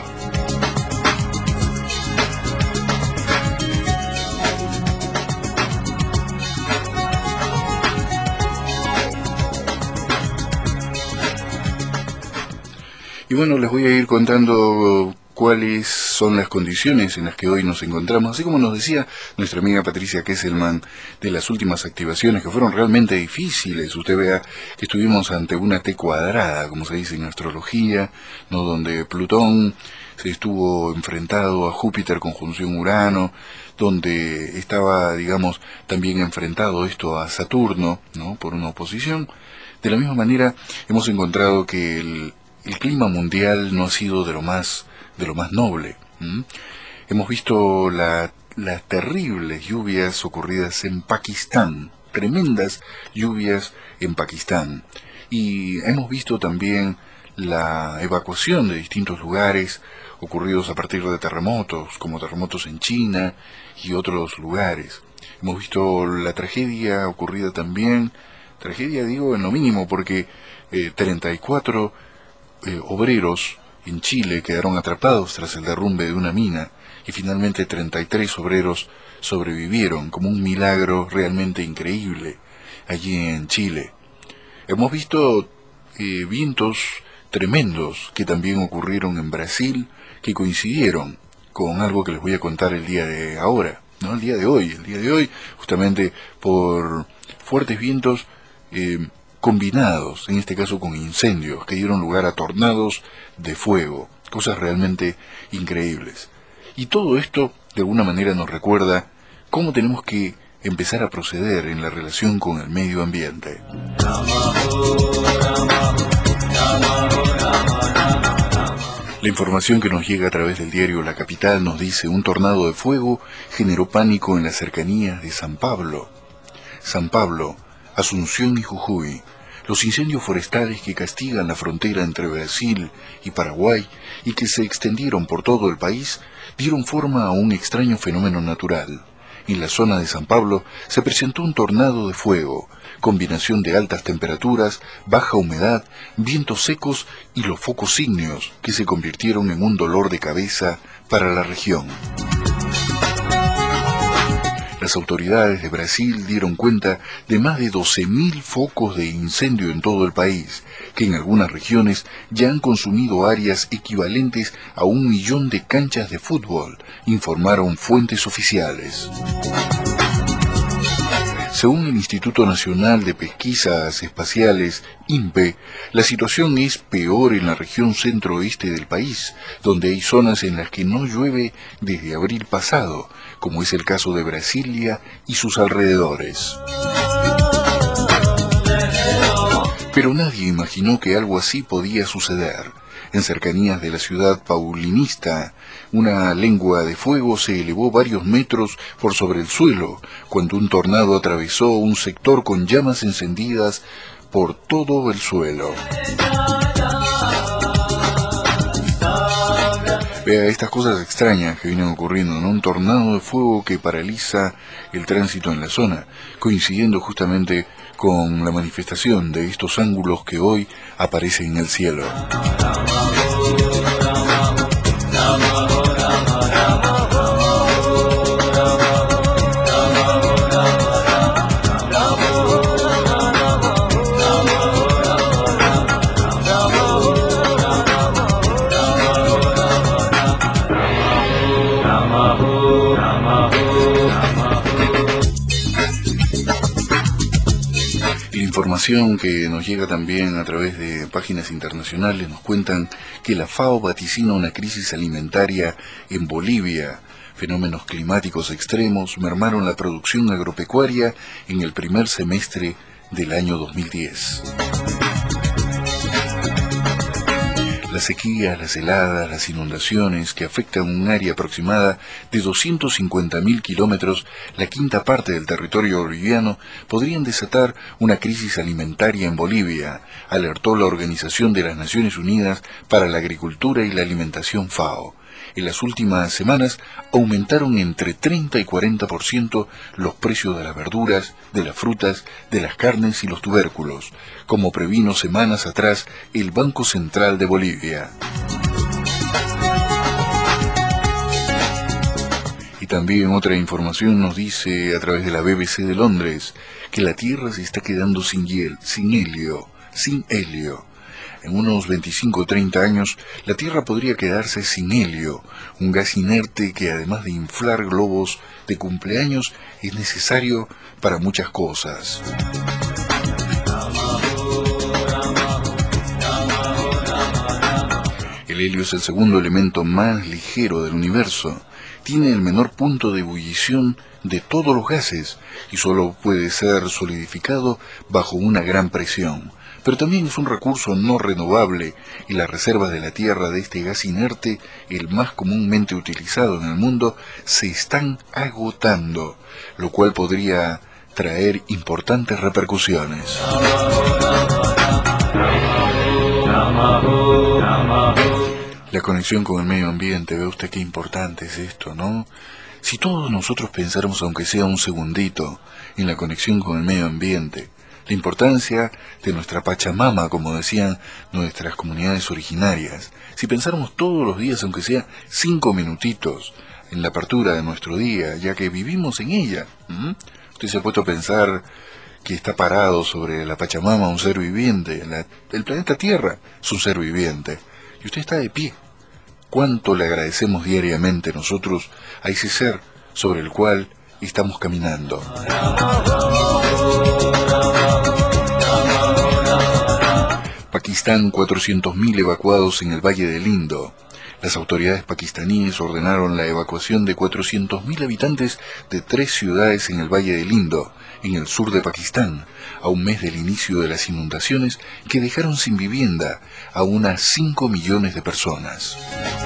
Y bueno, les voy a ir contando cuáles son las condiciones en las que hoy nos encontramos, así como nos decía nuestra amiga Patricia Kesselman de las últimas activaciones que fueron realmente difíciles. Usted vea que estuvimos ante una T cuadrada, como se dice en astrología, ¿no?, donde Plutón se estuvo enfrentado a Júpiter conjunción Urano, donde estaba, digamos, también enfrentado esto a Saturno, ¿no?, por una oposición. De la misma manera hemos encontrado que el, el clima mundial no ha sido de lo más de lo más noble. ¿Mm? Hemos visto la, las terribles lluvias ocurridas en Pakistán, tremendas lluvias en Pakistán, y hemos visto también la evacuación de distintos lugares ocurridos a partir de terremotos, como terremotos en China y otros lugares. Hemos visto la tragedia ocurrida también, tragedia digo en lo mínimo, porque eh, treinta y cuatro eh, obreros en Chile quedaron atrapados tras el derrumbe de una mina, y finalmente treinta y tres obreros sobrevivieron, como un milagro realmente increíble allí en Chile. Hemos visto eh, vientos tremendos que también ocurrieron en Brasil, que coincidieron con algo que les voy a contar el día de ahora, ¿no? El día de hoy, el día de hoy, justamente por fuertes vientos eh, combinados, en este caso con incendios, que dieron lugar a tornados de fuego, cosas realmente increíbles. Y todo esto, de alguna manera, nos recuerda cómo tenemos que empezar a proceder en la relación con el medio ambiente. La información que nos llega a través del diario La Capital nos dice: un tornado de fuego generó pánico en las cercanías de San Pablo. San Pablo, Asunción y Jujuy. Los incendios forestales que castigan la frontera entre Brasil y Paraguay y que se extendieron por todo el país dieron forma a un extraño fenómeno natural. En la zona de San Pablo se presentó un tornado de fuego, combinación de altas temperaturas, baja humedad, vientos secos y los focos ígneos que se convirtieron en un dolor de cabeza para la región. Las autoridades de Brasil dieron cuenta de más de doce mil focos de incendio en todo el país, que en algunas regiones ya han consumido áreas equivalentes a un millón de canchas de fútbol, informaron fuentes oficiales. Según el Instituto Nacional de Pesquisas Espaciales, I N P E, la situación es peor en la región centro-oeste del país, donde hay zonas en las que no llueve desde abril pasado, como es el caso de Brasilia y sus alrededores. Pero nadie imaginó que algo así podía suceder. En cercanías de la ciudad paulinista, una lengua de fuego se elevó varios metros por sobre el suelo, cuando un tornado atravesó un sector con llamas encendidas por todo el suelo. Vea estas cosas extrañas que vienen ocurriendo, ¿no? Un tornado de fuego que paraliza el tránsito en la zona, coincidiendo justamente con la manifestación de estos ángulos que hoy aparecen en el cielo. Información que nos llega también a través de páginas internacionales nos cuentan que la FAO vaticina una crisis alimentaria en Bolivia. Fenómenos climáticos extremos mermaron la producción agropecuaria en el primer semestre del año dos mil diez. Las sequías, las heladas, las inundaciones que afectan un área aproximada de doscientos cincuenta mil kilómetros, la quinta parte del territorio boliviano, podrían desatar una crisis alimentaria en Bolivia, alertó la Organización de las Naciones Unidas para la Agricultura y la Alimentación FAO. En las últimas semanas aumentaron entre treinta y cuarenta por ciento los precios de las verduras, de las frutas, de las carnes y los tubérculos, como previno semanas atrás el Banco Central de Bolivia. Y también otra información nos dice a través de la B B C de Londres que la Tierra se está quedando sin hiel, sin helio, sin helio. En unos veinticinco o treinta años, la Tierra podría quedarse sin helio, un gas inerte que además de inflar globos de cumpleaños es necesario para muchas cosas. El helio es el segundo elemento más ligero del universo. Tiene el menor punto de ebullición de todos los gases y solo puede ser solidificado bajo una gran presión. Pero también es un recurso no renovable y las reservas de la Tierra de este gas inerte, el más comúnmente utilizado en el mundo, se están agotando, lo cual podría traer importantes repercusiones. La conexión con el medio ambiente, ve usted qué importante es esto, ¿no? Si todos nosotros pensáramos, aunque sea un segundito, en la conexión con el medio ambiente, la importancia de nuestra Pachamama, como decían nuestras comunidades originarias. Si pensáramos todos los días, aunque sea cinco minutitos, en la apertura de nuestro día, ya que vivimos en ella. ¿Mm? Usted se ha puesto a pensar que está parado sobre la Pachamama un ser viviente. La, el planeta Tierra es un ser viviente. Y usted está de pie. ¿Cuánto le agradecemos diariamente nosotros a ese ser sobre el cual estamos caminando? Pakistán, cuatrocientos mil evacuados en el Valle del Indo. Las autoridades pakistaníes ordenaron la evacuación de cuatrocientos mil habitantes de tres ciudades en el Valle del Indo, en el sur de Pakistán, a un mes del inicio de las inundaciones que dejaron sin vivienda a unas cinco millones de personas.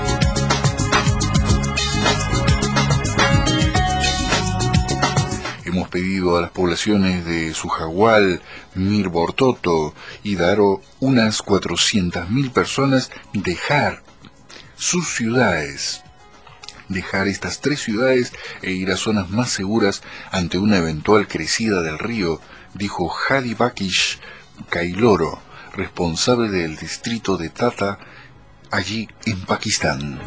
Hemos pedido a las poblaciones de Sujagual, Mirbortoto y Daro, unas cuatrocientas mil personas, dejar sus ciudades, dejar estas tres ciudades e ir a zonas más seguras ante una eventual crecida del río, dijo Hadi Bakish Kailoro, responsable del distrito de Tata, allí en Pakistán.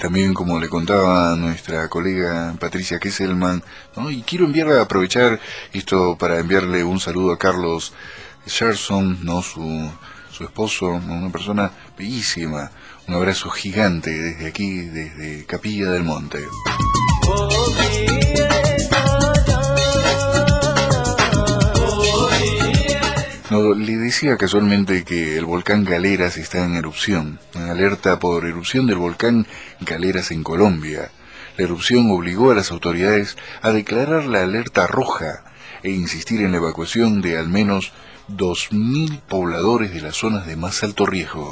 también como le contaba a nuestra colega Patricia Kesselman, ¿no? Y quiero enviarle, aprovechar esto para enviarle un saludo a Carlos Sherson, ¿no? Su, su esposo, una persona bellísima. Un abrazo gigante desde aquí, desde Capilla del Monte. No, le decía casualmente que el volcán Galeras está en erupción, en alerta por erupción del volcán Galeras en Colombia. La erupción obligó a las autoridades a declarar la alerta roja e insistir en la evacuación de al menos dos mil pobladores de las zonas de más alto riesgo.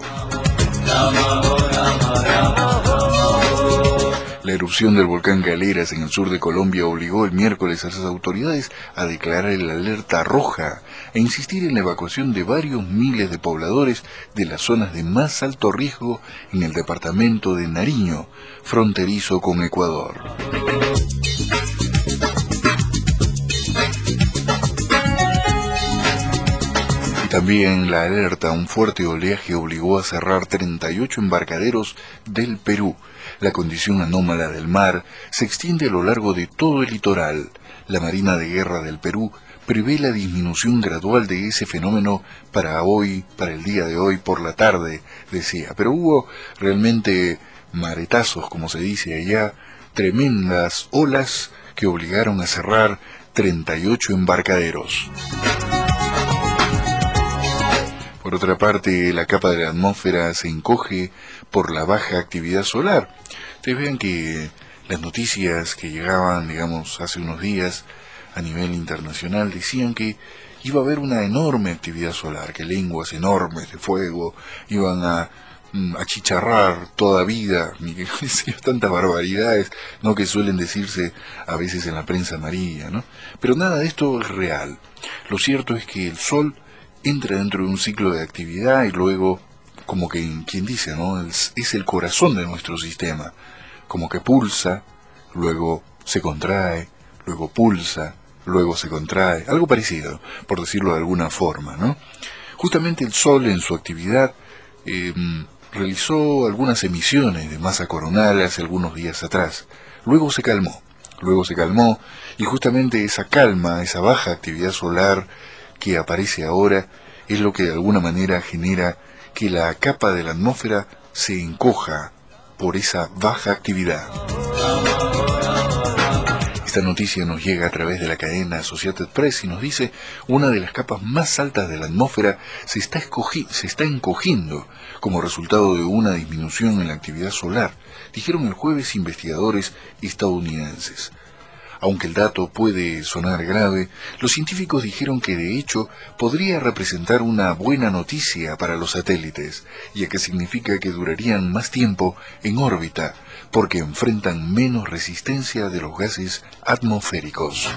La erupción del volcán Galeras en el sur de Colombia obligó el miércoles a las autoridades a declarar la alerta roja e insistir en la evacuación de varios miles de pobladores de las zonas de más alto riesgo en el departamento de Nariño, fronterizo con Ecuador. También la alerta a un fuerte oleaje obligó a cerrar treinta y ocho embarcaderos del Perú. La condición anómala del mar se extiende a lo largo de todo el litoral. La Marina de Guerra del Perú prevé la disminución gradual de ese fenómeno para hoy, para el día de hoy por la tarde, decía. Pero hubo realmente maretazos, como se dice allá, tremendas olas que obligaron a cerrar treinta y ocho embarcaderos. Por otra parte, la capa de la atmósfera se encoge por la baja actividad solar. Ustedes vean que las noticias que llegaban, digamos, hace unos días a nivel internacional decían que iba a haber una enorme actividad solar, que lenguas enormes de fuego iban a mm, achicharrar toda vida, tantas barbaridades, ¿no?, que suelen decirse a veces en la prensa amarilla, ¿no? Pero nada de esto es real. Lo cierto es que el Sol entra dentro de un ciclo de actividad y luego, como que quien dice, ¿no?, es, es el corazón de nuestro sistema, como que pulsa, luego se contrae, luego pulsa, luego se contrae, algo parecido, por decirlo de alguna forma, ¿no? Justamente el Sol en su actividad eh, realizó algunas emisiones de masa coronal hace algunos días atrás, luego se calmó, luego se calmó, y justamente esa calma, esa baja actividad solar que aparece ahora, es lo que de alguna manera genera que la capa de la atmósfera se encoja por esa baja actividad. Esta noticia nos llega a través de la cadena Associated Press y nos dice: una de las capas más altas de la atmósfera se está, escogi- se está encogiendo como resultado de una disminución en la actividad solar, dijeron el jueves investigadores estadounidenses. Aunque el dato puede sonar grave, los científicos dijeron que de hecho podría representar una buena noticia para los satélites, ya que significa que durarían más tiempo en órbita, porque enfrentan menos resistencia de los gases atmosféricos.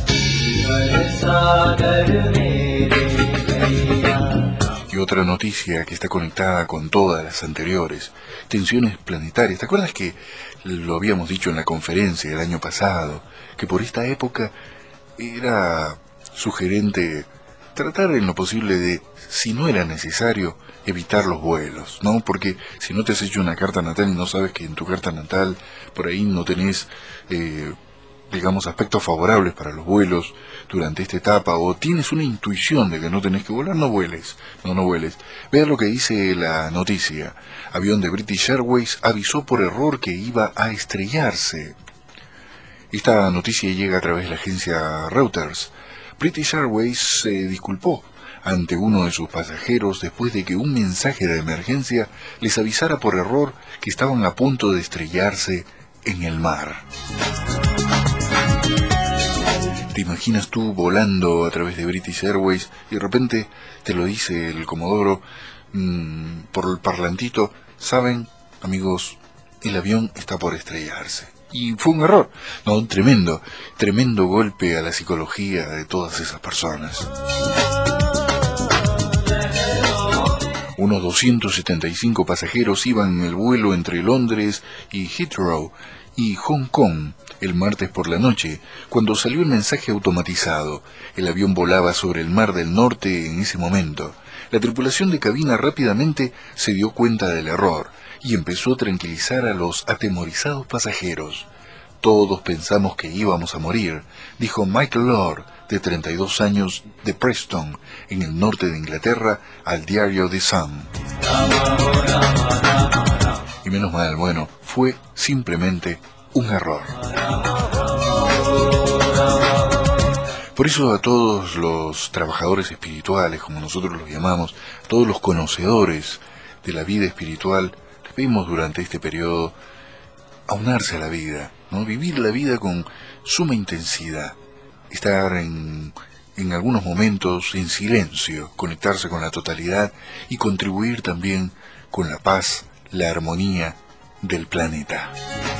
Y otra noticia que está conectada con todas las anteriores: tensiones planetarias. ¿Te acuerdas que lo habíamos dicho en la conferencia el año pasado, que por esta época era sugerente tratar en lo posible de, si no era necesario, evitar los vuelos, ¿no? Porque si no te has hecho una carta natal y no sabes que en tu carta natal por ahí no tenés, eh, digamos, aspectos favorables para los vuelos durante esta etapa, o tienes una intuición de que no tenés que volar, no vueles, no, no vueles. Vea lo que dice la noticia. Avión de British Airways avisó por error que iba a estrellarse. Esta noticia llega a través de la agencia Reuters. British Airways se disculpó ante uno de sus pasajeros después de que un mensaje de emergencia les avisara por error que estaban a punto de estrellarse en el mar. ¿Te imaginas tú volando a través de British Airways y de repente te lo dice el comodoro mmm, por el parlantito: saben, amigos, el avión está por estrellarse? Y fue un error, no, un tremendo, tremendo golpe a la psicología de todas esas personas. Unos doscientos setenta y cinco pasajeros iban en el vuelo entre Londres y Heathrow y Hong Kong el martes por la noche, cuando salió el mensaje automatizado. El avión volaba sobre el Mar del Norte en ese momento. La tripulación de cabina rápidamente se dio cuenta del error y empezó a tranquilizar a los atemorizados pasajeros. Todos pensamos que íbamos a morir, dijo Michael Lord, de treinta y dos años, de Preston, en el norte de Inglaterra, al diario The Sun. Y menos mal, bueno, fue simplemente un error. Por eso a todos los trabajadores espirituales, como nosotros los llamamos, todos los conocedores de la vida espiritual, les pedimos durante este periodo aunarse a la vida, ¿no? Vivir la vida con suma intensidad, estar en, en algunos momentos en silencio, conectarse con la totalidad y contribuir también con la paz, la armonía del planeta.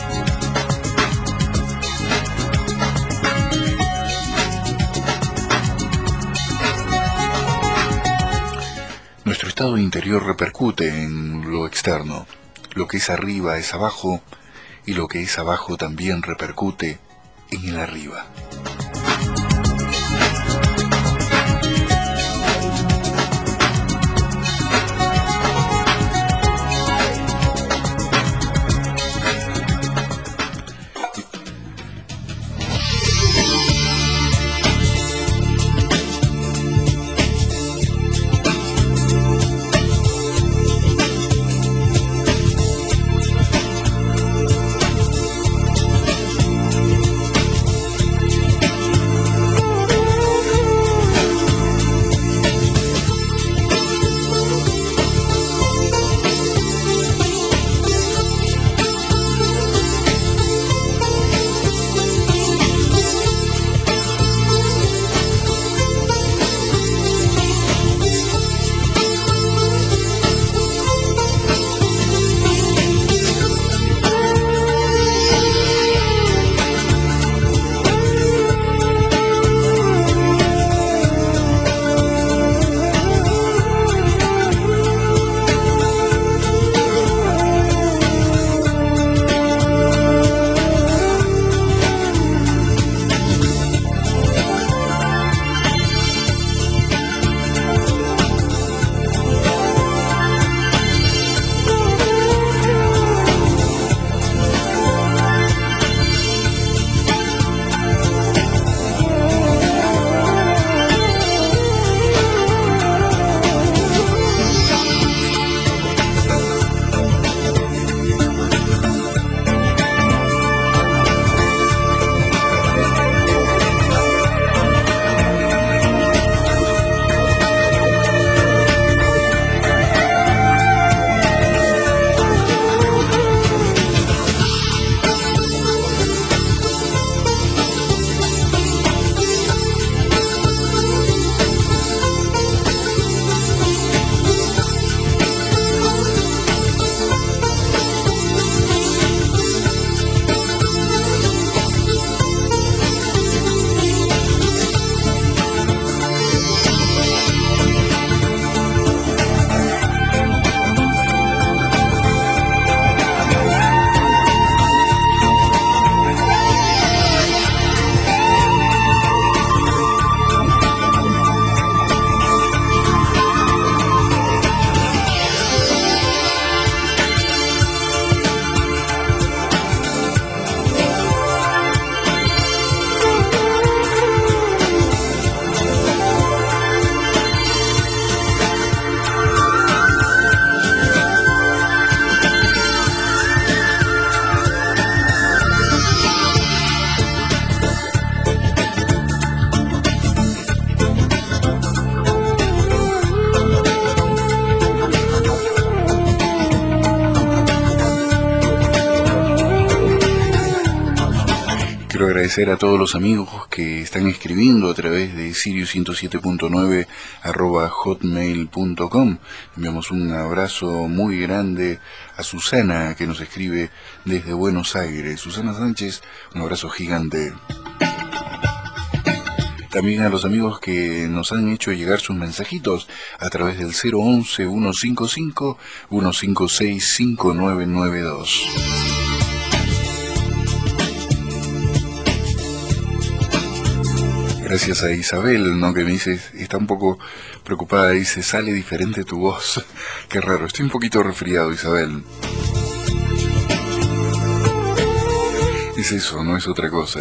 Nuestro estado interior repercute en lo externo. Lo que es arriba es abajo, y lo que es abajo también repercute en el arriba. Agradecer a todos los amigos que están escribiendo a través de Sirius ciento siete punto nueve arroba hotmail punto com. Enviamos un abrazo muy grande a Susana, que nos escribe desde Buenos Aires. Susana Sánchez, un abrazo gigante. También a los amigos que nos han hecho llegar sus mensajitos a través del cero once, ciento cincuenta y cinco, ciento cincuenta y seis, cinco nueve nueve dos. Gracias a Isabel, ¿no? Que me dice, está un poco preocupada, dice, sale diferente tu voz. Qué raro, estoy un poquito resfriado, Isabel. Es eso, no es otra cosa.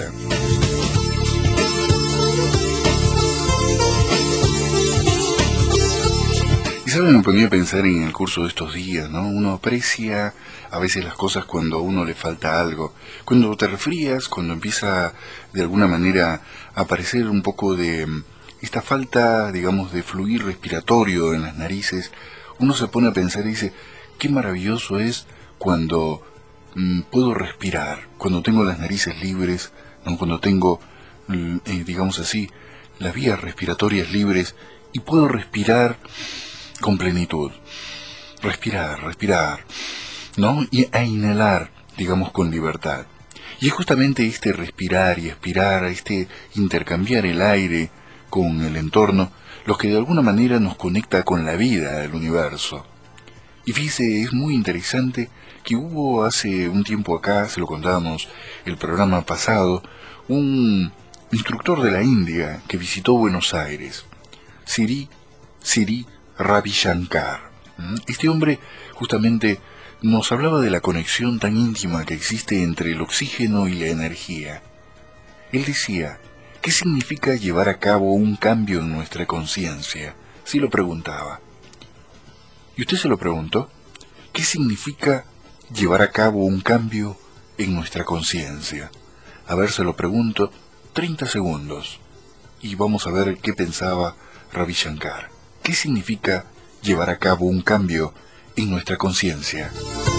Isabel me ponía a pensar en el curso de estos días, ¿no? Uno aprecia a veces las cosas cuando a uno le falta algo. Cuando te resfrías, cuando empieza de alguna manera a aparecer un poco de esta falta, digamos, de fluir respiratorio en las narices, uno se pone a pensar y dice, qué maravilloso es cuando mm, puedo respirar, cuando tengo las narices libres, ¿no? Cuando tengo, eh, digamos así, las vías respiratorias libres y puedo respirar con plenitud. Respirar, respirar, ¿no? Y a inhalar, digamos, con libertad. Y es justamente este respirar y expirar, este intercambiar el aire con el entorno, lo que de alguna manera nos conecta con la vida del universo. Y fíjese, es muy interesante que hubo hace un tiempo acá, se lo contábamos el programa pasado, un instructor de la India que visitó Buenos Aires, Sri Sri Ravi Shankar. Este hombre justamente nos hablaba de la conexión tan íntima que existe entre el oxígeno y la energía. Él decía, ¿qué significa llevar a cabo un cambio en nuestra conciencia? Sí lo preguntaba. ¿Y usted se lo preguntó? ¿Qué significa llevar a cabo un cambio en nuestra conciencia? A ver, se lo pregunto, treinta segundos. Y vamos a ver qué pensaba Ravi Shankar. ¿Qué significa llevar a cabo un cambio en nuestra conciencia?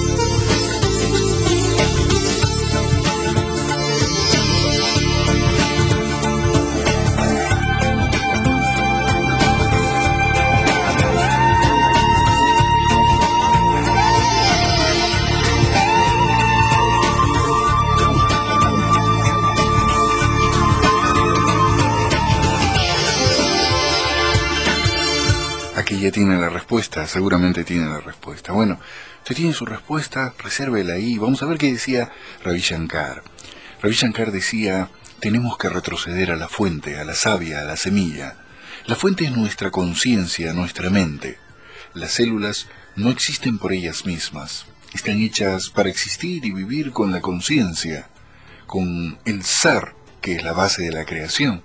Aquí ya tiene la respuesta, seguramente tiene la respuesta. Bueno, usted tiene su respuesta, resérvela ahí. Vamos a ver qué decía Ravi Shankar. Ravi Shankar decía, tenemos que retroceder a la fuente, a la savia, a la semilla. La fuente es nuestra conciencia, nuestra mente. Las células no existen por ellas mismas. Están hechas para existir y vivir con la conciencia, con el ser, que es la base de la creación.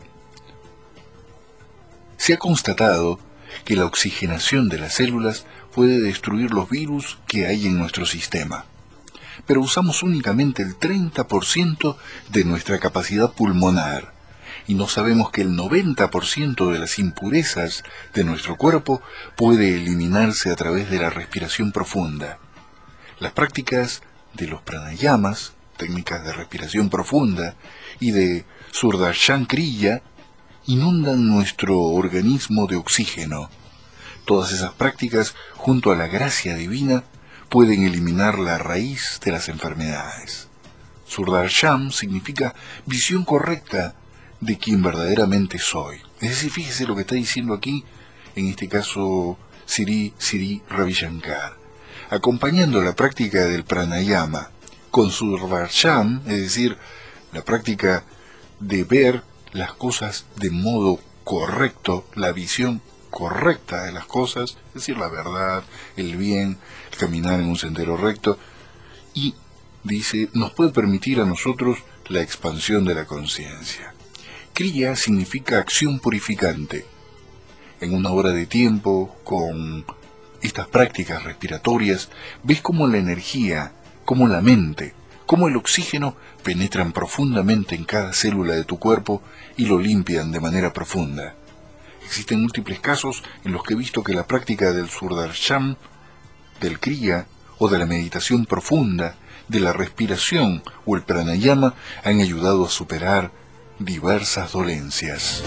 Se ha constatado que la oxigenación de las células puede destruir los virus que hay en nuestro sistema. Pero usamos únicamente el treinta por ciento de nuestra capacidad pulmonar, y no sabemos que el noventa por ciento de las impurezas de nuestro cuerpo puede eliminarse a través de la respiración profunda. Las prácticas de los pranayamas, técnicas de respiración profunda, y de Sudarshan Kriya, inundan nuestro organismo de oxígeno. Todas esas prácticas, junto a la gracia divina, pueden eliminar la raíz de las enfermedades. Sudarshan significa visión correcta de quien verdaderamente soy. Es decir, fíjese lo que está diciendo aquí, en este caso, Sri Sri Ravi Shankar. Acompañando la práctica del pranayama con Sudarshan, es decir, la práctica de ver las cosas de modo correcto, la visión correcta de las cosas, es decir, la verdad, el bien, el caminar en un sendero recto, y dice, nos puede permitir a nosotros la expansión de la conciencia. Kriya significa acción purificante. En una hora de tiempo, con estas prácticas respiratorias, ves cómo la energía, cómo la mente, cómo el oxígeno penetran profundamente en cada célula de tu cuerpo y lo limpian de manera profunda. Existen múltiples casos en los que he visto que la práctica del Sudarshan, del Kriya o de la meditación profunda, de la respiración o el pranayama han ayudado a superar diversas dolencias.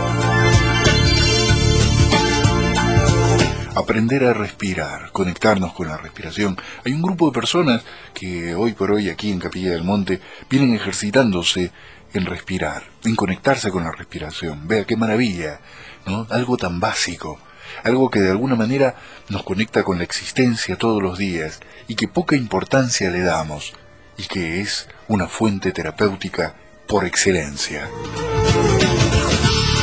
Aprender a respirar, conectarnos con la respiración. Hay un grupo de personas que hoy por hoy aquí en Capilla del Monte vienen ejercitándose en respirar, en conectarse con la respiración. Vea qué maravilla, ¿no? Algo tan básico, algo que de alguna manera nos conecta con la existencia todos los días y que poca importancia le damos y que es una fuente terapéutica por excelencia.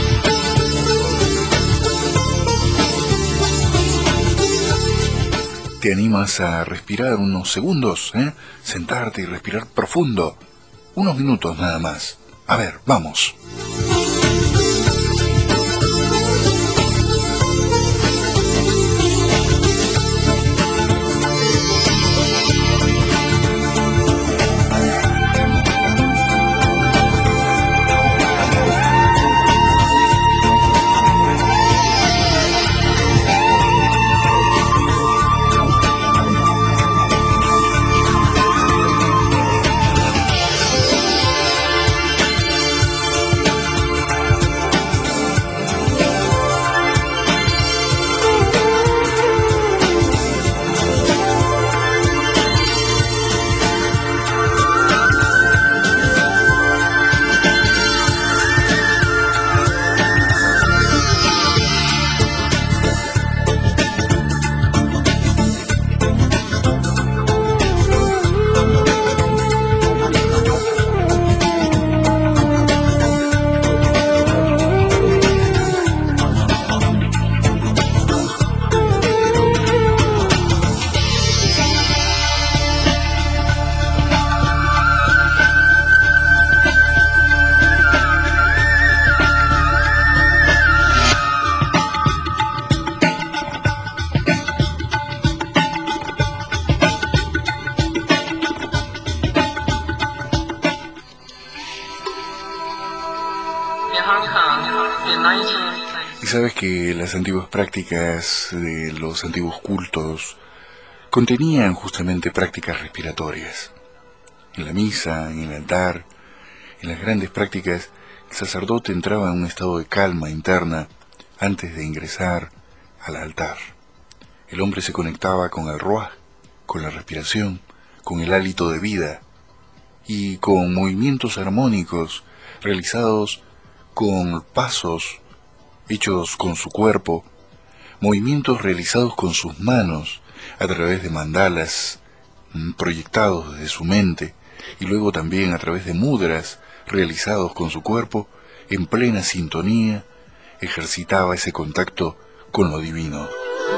¿Te animas a respirar unos segundos? ¿eh? Sentarte y respirar profundo. Unos minutos nada más. A ver, vamos. Y sabes que las antiguas prácticas de los antiguos cultos contenían justamente prácticas respiratorias. En la misa, en el altar, en las grandes prácticas, el sacerdote entraba en un estado de calma interna antes de ingresar al altar. El hombre se conectaba con el ruaj, con la respiración, con el hálito de vida y con movimientos armónicos realizados con pasos hechos con su cuerpo, movimientos realizados con sus manos a través de mandalas proyectados desde su mente y luego también a través de mudras realizados con su cuerpo en plena sintonía, ejercitaba ese contacto con lo divino.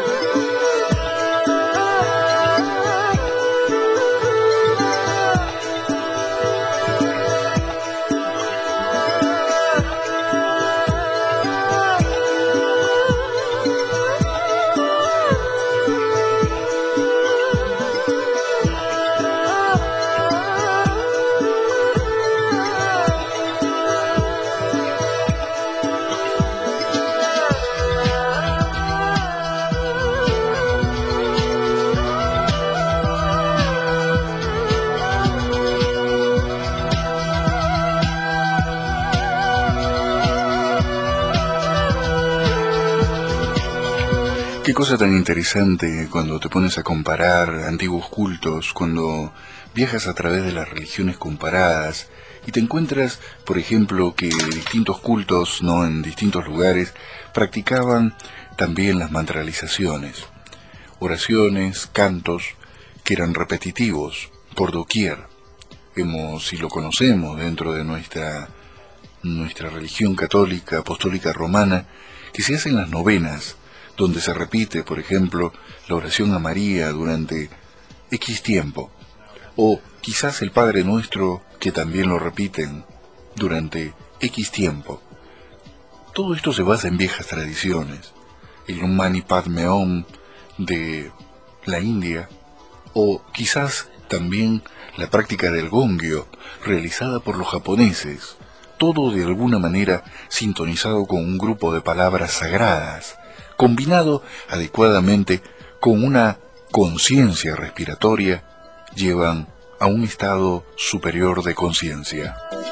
Qué cosa tan interesante cuando te pones a comparar antiguos cultos, cuando viajas a través de las religiones comparadas y te encuentras, por ejemplo, que distintos cultos, no en distintos lugares, practicaban también las mantralizaciones, oraciones, cantos que eran repetitivos por doquier. Vemos, si lo conocemos dentro de nuestra nuestra religión católica, apostólica romana, que se hacen las novenas, donde se repite, por ejemplo, la oración a María durante X tiempo, o quizás el Padre Nuestro, que también lo repiten durante X tiempo. Todo esto se basa en viejas tradiciones, el Om Mani Padme Hum de la India, o quizás también la práctica del gongyo, realizada por los japoneses, todo de alguna manera sintonizado con un grupo de palabras sagradas, combinado adecuadamente con una conciencia respiratoria, llevan a un estado superior de conciencia.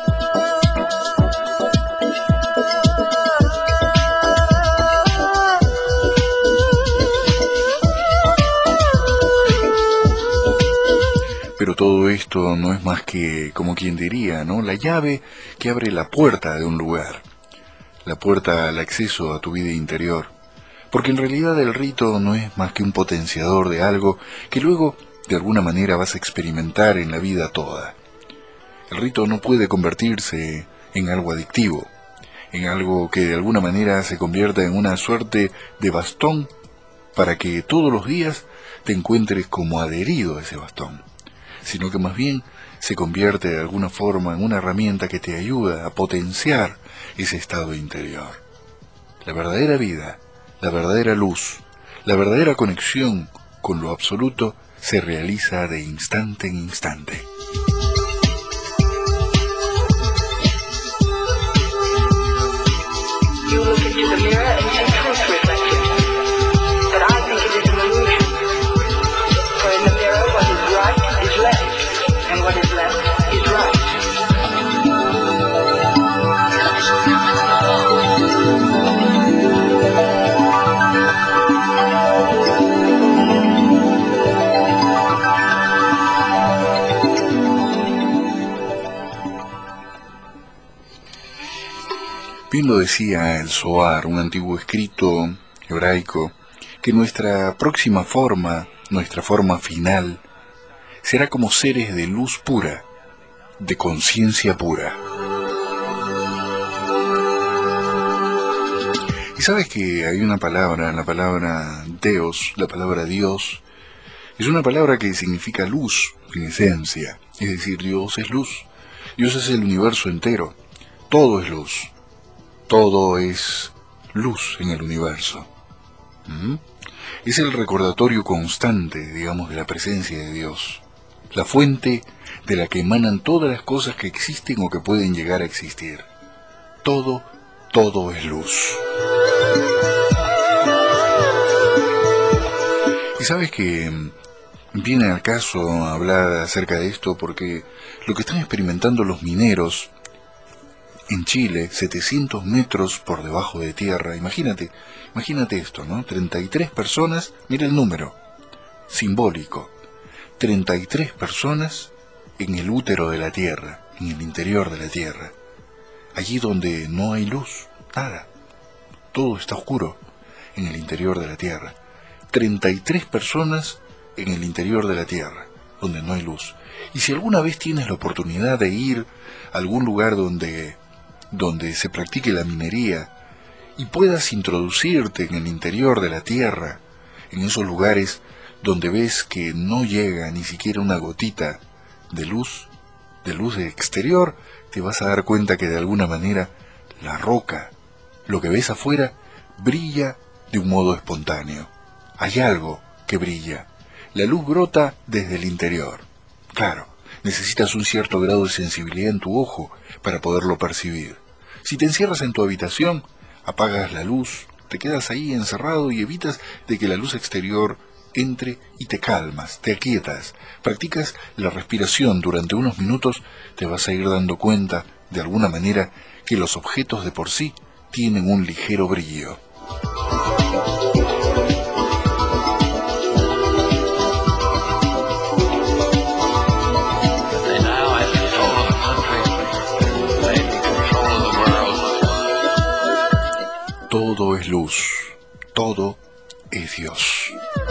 Pero todo esto no es más que, como quien diría, ¿no?, la llave que abre la puerta de un lugar, la puerta al acceso a tu vida interior. Porque en realidad el rito no es más que un potenciador de algo que luego de alguna manera vas a experimentar en la vida toda. El rito no puede convertirse en algo adictivo, en algo que de alguna manera se convierta en una suerte de bastón para que todos los días te encuentres como adherido a ese bastón, sino que más bien se convierte de alguna forma en una herramienta que te ayuda a potenciar ese estado interior. La verdadera vida, la verdadera luz, la verdadera conexión con lo absoluto se realiza de instante en instante. You look into the mirror and see truth reflected, but I think it is an illusion. For in the mirror, what is right is left, and what is left is right. Bien lo decía el Zohar, un antiguo escrito hebraico, que nuestra próxima forma, nuestra forma final, será como seres de luz pura, de conciencia pura. Y sabes que hay una palabra, la palabra Deus, la palabra Dios, es una palabra que significa luz en esencia, es decir, Dios es luz, Dios es el universo entero, todo es luz. Todo es luz en el universo. ¿Mm? Es el recordatorio constante, digamos, de la presencia de Dios. La fuente de la que emanan todas las cosas que existen o que pueden llegar a existir. Todo, todo es luz. Y sabes que viene al caso hablar acerca de esto porque lo que están experimentando los mineros en Chile, setecientos metros por debajo de tierra, imagínate, imagínate esto, ¿no? treinta y tres personas, mira el número, simbólico, treinta y tres personas en el útero de la tierra, en el interior de la tierra, allí donde no hay luz, nada, todo está oscuro en el interior de la tierra, treinta y tres personas en el interior de la tierra, donde no hay luz. Y si alguna vez tienes la oportunidad de ir a algún lugar donde donde se practique la minería y puedas introducirte en el interior de la tierra, en esos lugares donde ves que no llega ni siquiera una gotita de luz, de luz de exterior, te vas a dar cuenta que de alguna manera la roca, lo que ves afuera, brilla de un modo espontáneo. Hay algo que brilla. La luz brota desde el interior. Claro, necesitas un cierto grado de sensibilidad en tu ojo para poderlo percibir. Si te encierras en tu habitación, apagas la luz, te quedas ahí encerrado y evitas de que la luz exterior entre y te calmas, te aquietas, practicas la respiración durante unos minutos, te vas a ir dando cuenta, de alguna manera, que los objetos de por sí tienen un ligero brillo. Todo es luz, todo es Dios.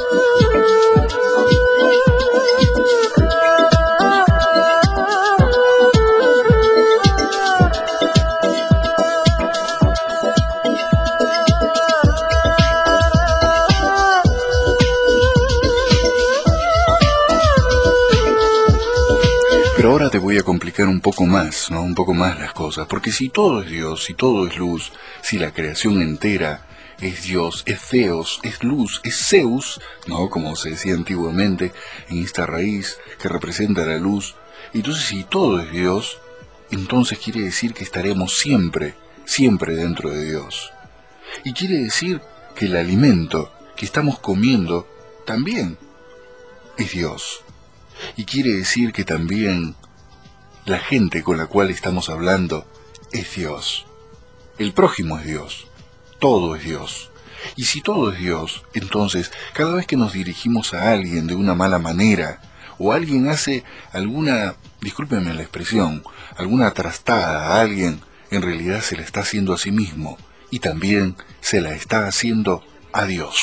Pero ahora te voy a complicar un poco más, ¿no? Un poco más las cosas, porque si todo es Dios, si todo es luz, si la creación entera es Dios, es Theos, es luz, es Zeus, ¿no? Como se decía antiguamente, en esta raíz que representa la luz. Entonces, si todo es Dios, entonces quiere decir que estaremos siempre, siempre dentro de Dios. Y quiere decir que el alimento que estamos comiendo también es Dios. Y quiere decir que también la gente con la cual estamos hablando es Dios. El prójimo es Dios. Todo es Dios. Y si todo es Dios, entonces cada vez que nos dirigimos a alguien de una mala manera, o alguien hace alguna, discúlpenme la expresión, alguna trastada a alguien, en realidad se la está haciendo a sí mismo, y también se la está haciendo a Dios.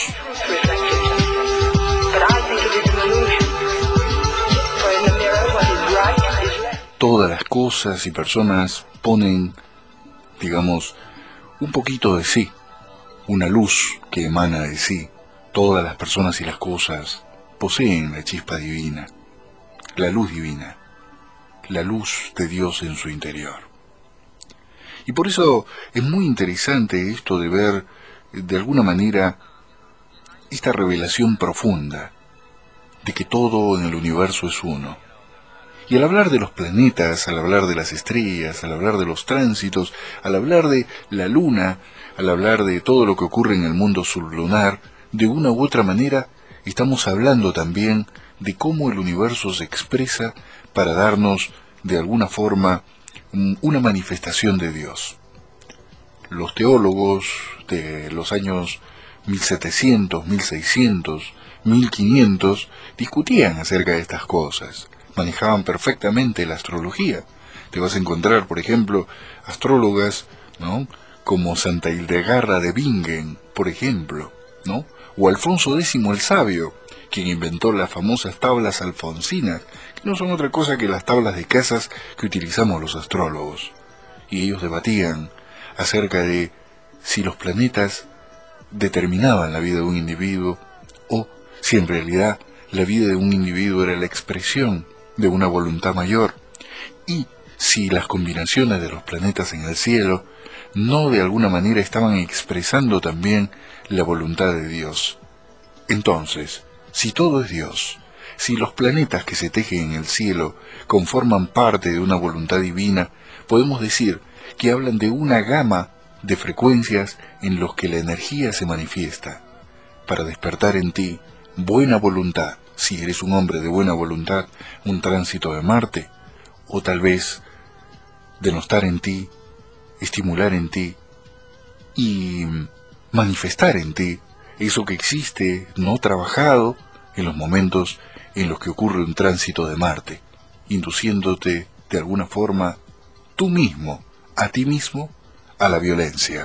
Todas las cosas y personas ponen, digamos, un poquito de sí, una luz que emana de sí, Todas las personas y las cosas poseen la chispa divina, la luz divina, la luz de Dios en su interior. Y por eso es muy interesante esto de ver, de alguna manera, esta revelación profunda de que todo en el universo es uno. Y al hablar de los planetas, al hablar de las estrellas, al hablar de los tránsitos, al hablar de la luna, al hablar de todo lo que ocurre en el mundo sublunar, de una u otra manera, estamos hablando también de cómo el universo se expresa para darnos, de alguna forma, una manifestación de Dios. Los teólogos de los años mil setecientos, mil seiscientos, mil quinientos discutían acerca de estas cosas, manejaban perfectamente la astrología. Te vas a encontrar, por ejemplo, astrólogas, ¿no?, como Santa Hildegarda de Bingen, por ejemplo, ¿no?, o Alfonso décimo el Sabio, quien inventó las famosas tablas alfonsinas, que no son otra cosa que las tablas de casas que utilizamos los astrólogos. Y ellos debatían acerca de si los planetas determinaban la vida de un individuo, o si en realidad la vida de un individuo era la expresión de una voluntad mayor, y si las combinaciones de los planetas en el cielo no de alguna manera estaban expresando también la voluntad de Dios. Entonces, si todo es Dios, si los planetas que se tejen en el cielo conforman parte de una voluntad divina, podemos decir que hablan de una gama de frecuencias en los que la energía se manifiesta, para despertar en ti buena voluntad, si eres un hombre de buena voluntad, un tránsito de Marte, o tal vez denostar en ti, estimular en ti y manifestar en ti eso que existe no trabajado en los momentos en los que ocurre un tránsito de Marte, induciéndote de alguna forma tú mismo, a ti mismo, a la violencia.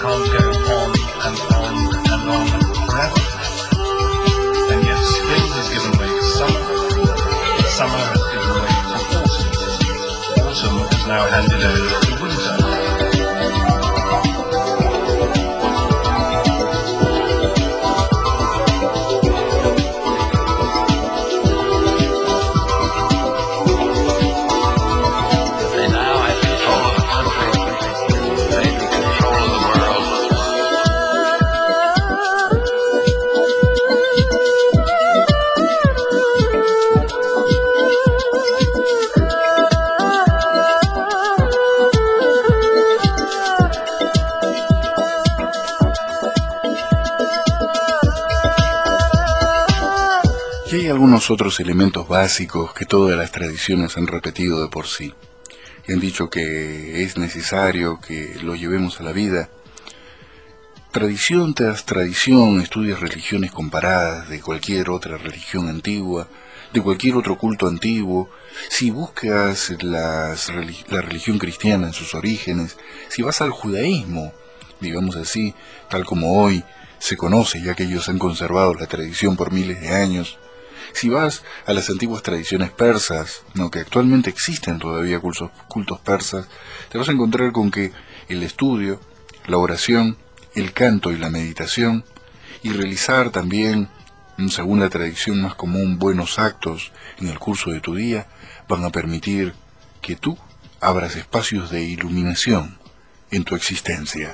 Algunos otros elementos básicos que todas las tradiciones han repetido de por sí y han dicho que es necesario que lo llevemos a la vida. Tradición tras tradición, estudias religiones comparadas de cualquier otra religión antigua, de cualquier otro culto antiguo. Si buscas las, la religión cristiana en sus orígenes, si vas al judaísmo, digamos así, tal como hoy se conoce, ya que ellos han conservado la tradición por miles de años. Si vas a las antiguas tradiciones persas, no, que actualmente existen todavía cultos, cultos persas, te vas a encontrar con que el estudio, la oración, el canto y la meditación, y realizar también, según la tradición más común, buenos actos en el curso de tu día, van a permitir que tú abras espacios de iluminación en tu existencia.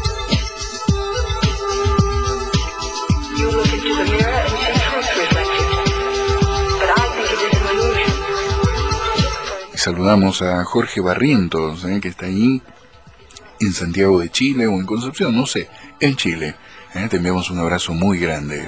You look into the mirror and see truth reflected. But I think it is an illusion. Y saludamos a Jorge Barrientos, ¿eh? que está ahí en Santiago de Chile o en Concepción, no sé, en Chile. ¿eh? Te enviamos un abrazo muy grande.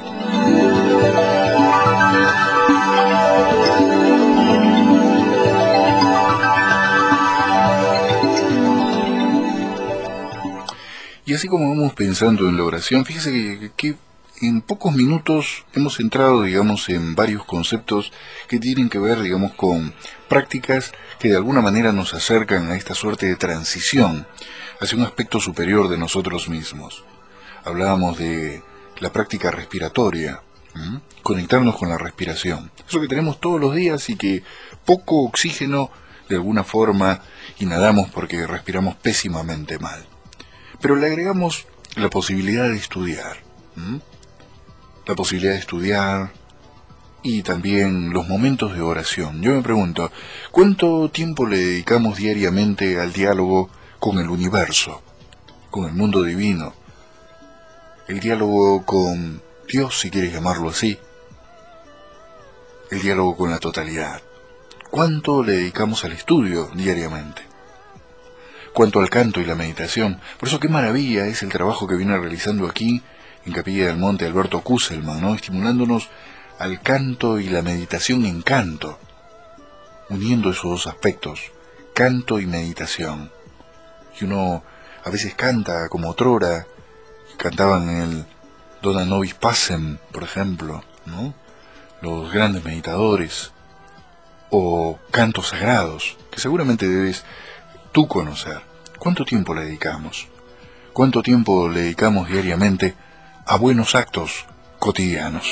Y así como vamos pensando en la oración, fíjese que, que en pocos minutos hemos entrado, digamos, en varios conceptos que tienen que ver, digamos, con prácticas que de alguna manera nos acercan a esta suerte de transición hacia un aspecto superior de nosotros mismos. Hablábamos de la práctica respiratoria, ¿m? conectarnos con la respiración. Eso que tenemos todos los días y que poco oxígeno de alguna forma inhalamos porque respiramos pésimamente mal. Pero le agregamos la posibilidad de estudiar. ¿m? la posibilidad de estudiar y también los momentos de oración. Yo me pregunto, ¿cuánto tiempo le dedicamos diariamente al diálogo con el universo, con el mundo divino? El diálogo con Dios, si quieres llamarlo así. El diálogo con la totalidad. ¿Cuánto le dedicamos al estudio diariamente? ¿Cuánto al canto y la meditación? Por eso qué maravilla es el trabajo que viene realizando aquí en Capilla del Monte Alberto Kusselman, ¿no? Estimulándonos al canto y la meditación en canto, uniendo esos dos aspectos, canto y meditación. Y uno a veces canta como otrora, cantaban en el Dona Nobis Pacem, por ejemplo, ¿no? Los grandes meditadores, o cantos sagrados, que seguramente debes tú conocer. ¿Cuánto tiempo le dedicamos? ¿Cuánto tiempo le dedicamos diariamente a buenos actos cotidianos?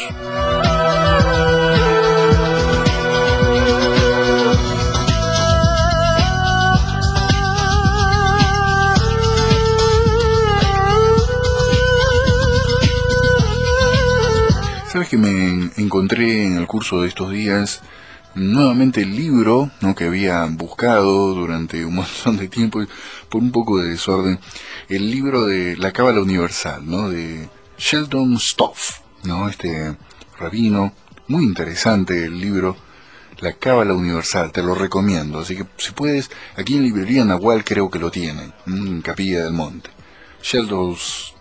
Sabes que me encontré en el curso de estos días nuevamente el libro, ¿no?, que había buscado durante un montón de tiempo por un poco de desorden, el libro de la Cábala Universal, ¿no?, de Sheldon Stoff, ¿no?, este rabino, muy interesante el libro, la Cábala Universal, te lo recomiendo, así que si puedes, aquí en librería Nahual creo que lo tienen, en Capilla del Monte. Sheldon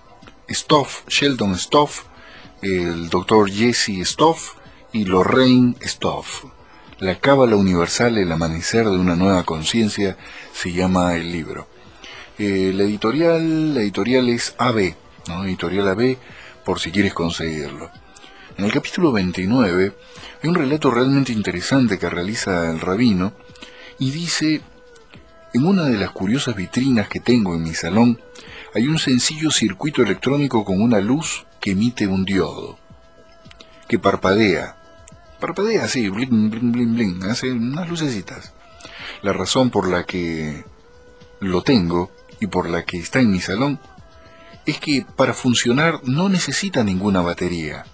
Stoff, Sheldon Stoff, el doctor Jesse Stoff y Lorraine Stoff. La Cábala Universal, el amanecer de una nueva conciencia, se llama el libro. Eh, la editorial, la editorial es A B, ¿no? Editorial A B, por si quieres conseguirlo. En el capítulo veintinueve hay un relato realmente interesante que realiza el rabino y dice: en una de las curiosas vitrinas que tengo en mi salón hay un sencillo circuito electrónico con una luz que emite un diodo, que parpadea, parpadea así, bling, bling, bling, bling, hace unas lucecitas. La razón por la que lo tengo y por la que está en mi salón es que para funcionar no necesita ninguna batería.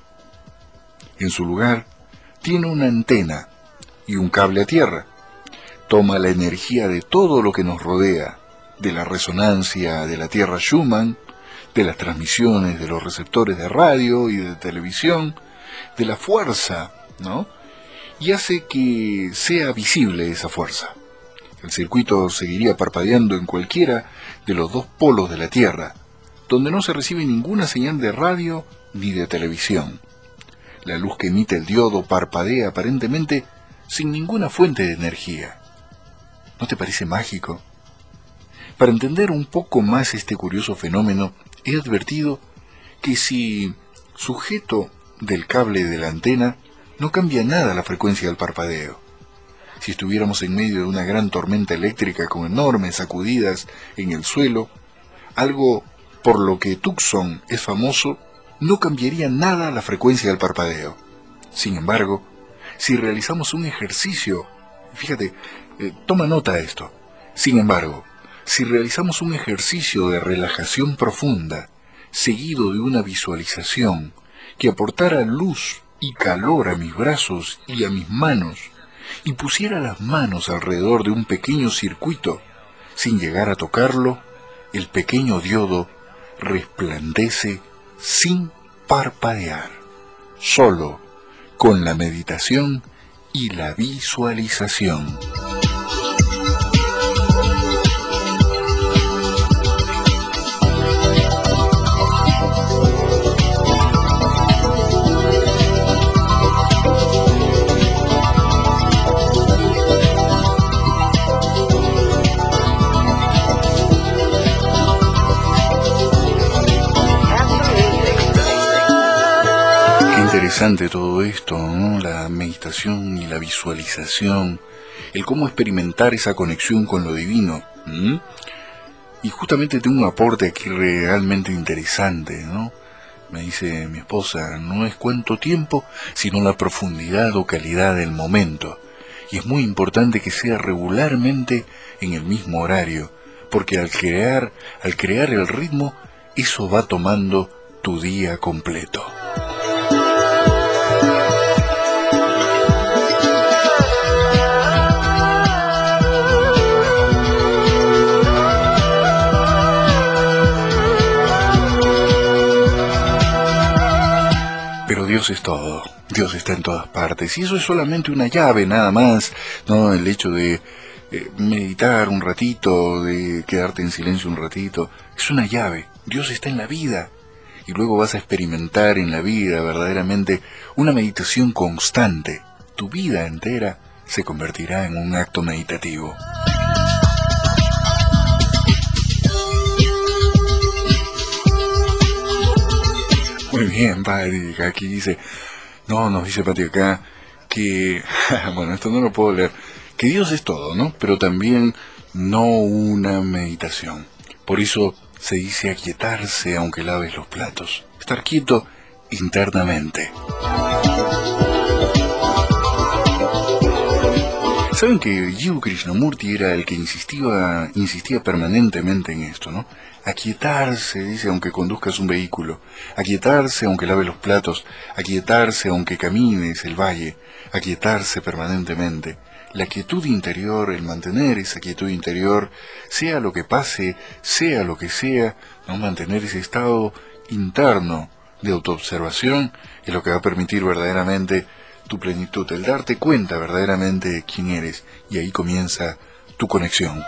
En su lugar tiene una antena y un cable a tierra. Toma la energía de todo lo que nos rodea, de la resonancia de la Tierra Schumann, de las transmisiones de los receptores de radio y de televisión, de la fuerza, ¿no?, y hace que sea visible esa fuerza. El circuito seguiría parpadeando en cualquiera de los dos polos de la Tierra, donde no se recibe ninguna señal de radio ni de televisión. La luz que emite el diodo parpadea aparentemente sin ninguna fuente de energía. ¿No te parece mágico? Para entender un poco más este curioso fenómeno, he advertido que si sujeto del cable de la antena, no cambia nada la frecuencia del parpadeo. Si estuviéramos en medio de una gran tormenta eléctrica con enormes sacudidas en el suelo, algo por lo que Tucson es famoso, no cambiaría nada la frecuencia del parpadeo. Sin embargo, si realizamos un ejercicio, fíjate, eh, toma nota de esto, sin embargo, si realizamos un ejercicio de relajación profunda, seguido de una visualización que aportara luz y calor a mis brazos y a mis manos, y pusiera las manos alrededor de un pequeño circuito, sin llegar a tocarlo, el pequeño diodo resplandece sin parpadear, solo con la meditación y la visualización. Interesante todo esto, ¿no? La meditación y la visualización, el cómo experimentar esa conexión con lo divino. ¿Mm? Y justamente tengo un aporte aquí realmente interesante, ¿no? Me dice mi esposa, no es cuánto tiempo, sino la profundidad o calidad del momento. Y es muy importante que sea regularmente en el mismo horario, porque al crear, al crear el ritmo, eso va tomando tu día completo. Dios es todo, Dios está en todas partes, y eso es solamente una llave nada más, ¿no? El hecho de eh, meditar un ratito, de quedarte en silencio un ratito, es una llave. Dios está en la vida, y luego vas a experimentar en la vida verdaderamente una meditación constante. Tu vida entera se convertirá en un acto meditativo. Muy bien, Pati, aquí dice, no, nos dice Pati acá, que, bueno, esto no lo puedo leer, que Dios es todo, ¿no? Pero también no una meditación. Por eso se dice aquietarse aunque laves los platos, estar quieto internamente. Saben que Jiva Krishnamurti era el que insistía, insistía permanentemente en esto, ¿no? Aquietarse, dice, aunque conduzcas un vehículo, aquietarse aunque laves los platos, aquietarse aunque camines el valle, aquietarse permanentemente. La quietud interior, el mantener esa quietud interior, sea lo que pase, sea lo que sea, ¿no? Mantener ese estado interno de autoobservación es lo que va a permitir verdaderamente tu plenitud, el darte cuenta verdaderamente de quién eres, y ahí comienza tu conexión.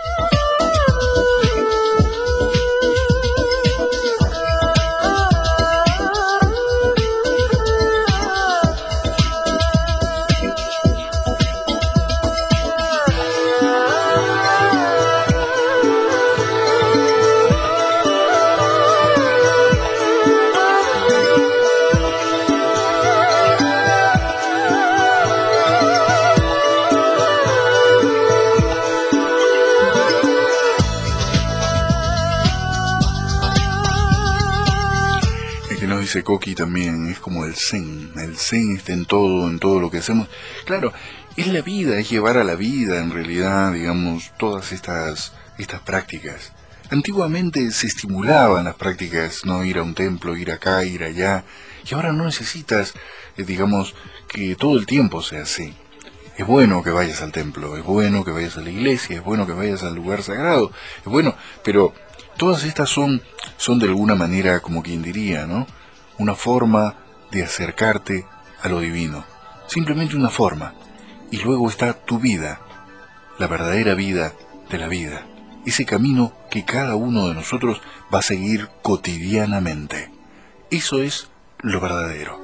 Dice Coqui también, es como el zen, el zen está en todo, en todo lo que hacemos. Claro, es la vida, es llevar a la vida en realidad, digamos, todas estas, estas prácticas. Antiguamente se estimulaban las prácticas, no ir a un templo, ir acá, ir allá, y ahora no necesitas, eh, digamos, que todo el tiempo sea así. Es bueno que vayas al templo, es bueno que vayas a la iglesia, es bueno que vayas al lugar sagrado, es bueno, pero todas estas son, son de alguna manera, como quien diría, ¿no? Una forma de acercarte a lo divino, simplemente una forma, y luego está tu vida, la verdadera vida de la vida, ese camino que cada uno de nosotros va a seguir cotidianamente. Eso es lo verdadero.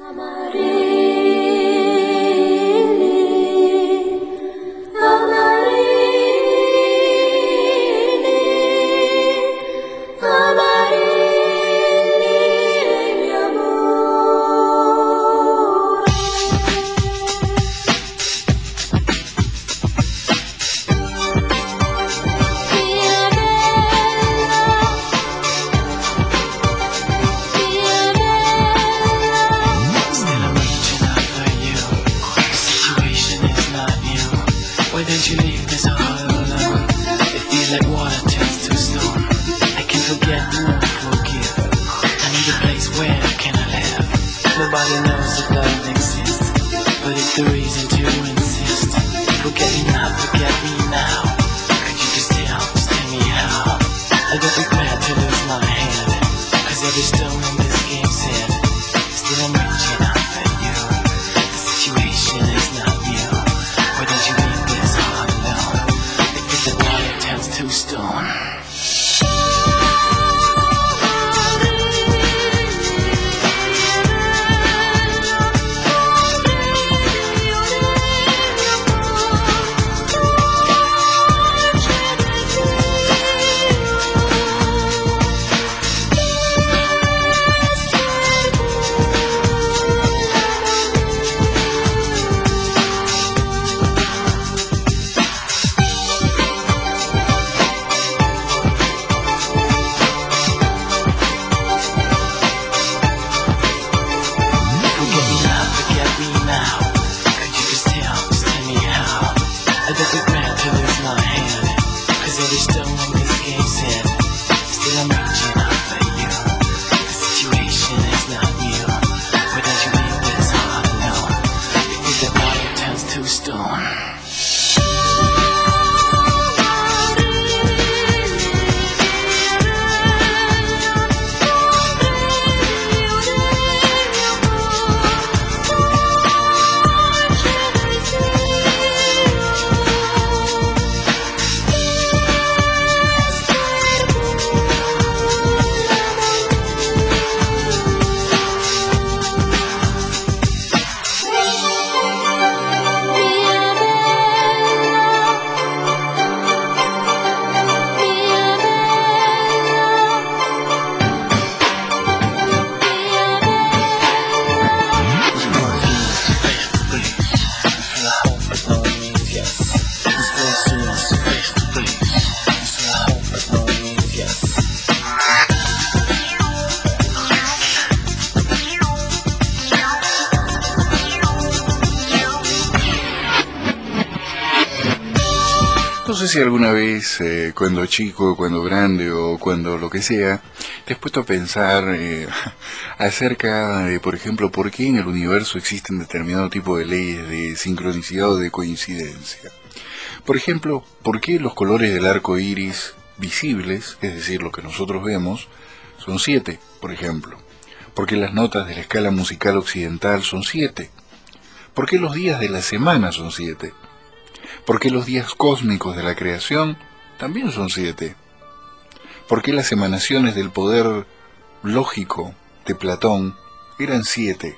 No sé si alguna vez, eh, cuando chico, cuando grande o cuando lo que sea, te has puesto a pensar eh, acerca de, por ejemplo, por qué en el universo existen determinado tipo de leyes de sincronicidad o de coincidencia. Por ejemplo, por qué los colores del arco iris visibles, es decir, lo que nosotros vemos, son siete, por ejemplo. ¿Por qué las notas de la escala musical occidental son siete? ¿Por qué los días de la semana son siete? ¿Por qué los días cósmicos de la creación también son siete? ¿Por qué las emanaciones del poder lógico de Platón eran siete?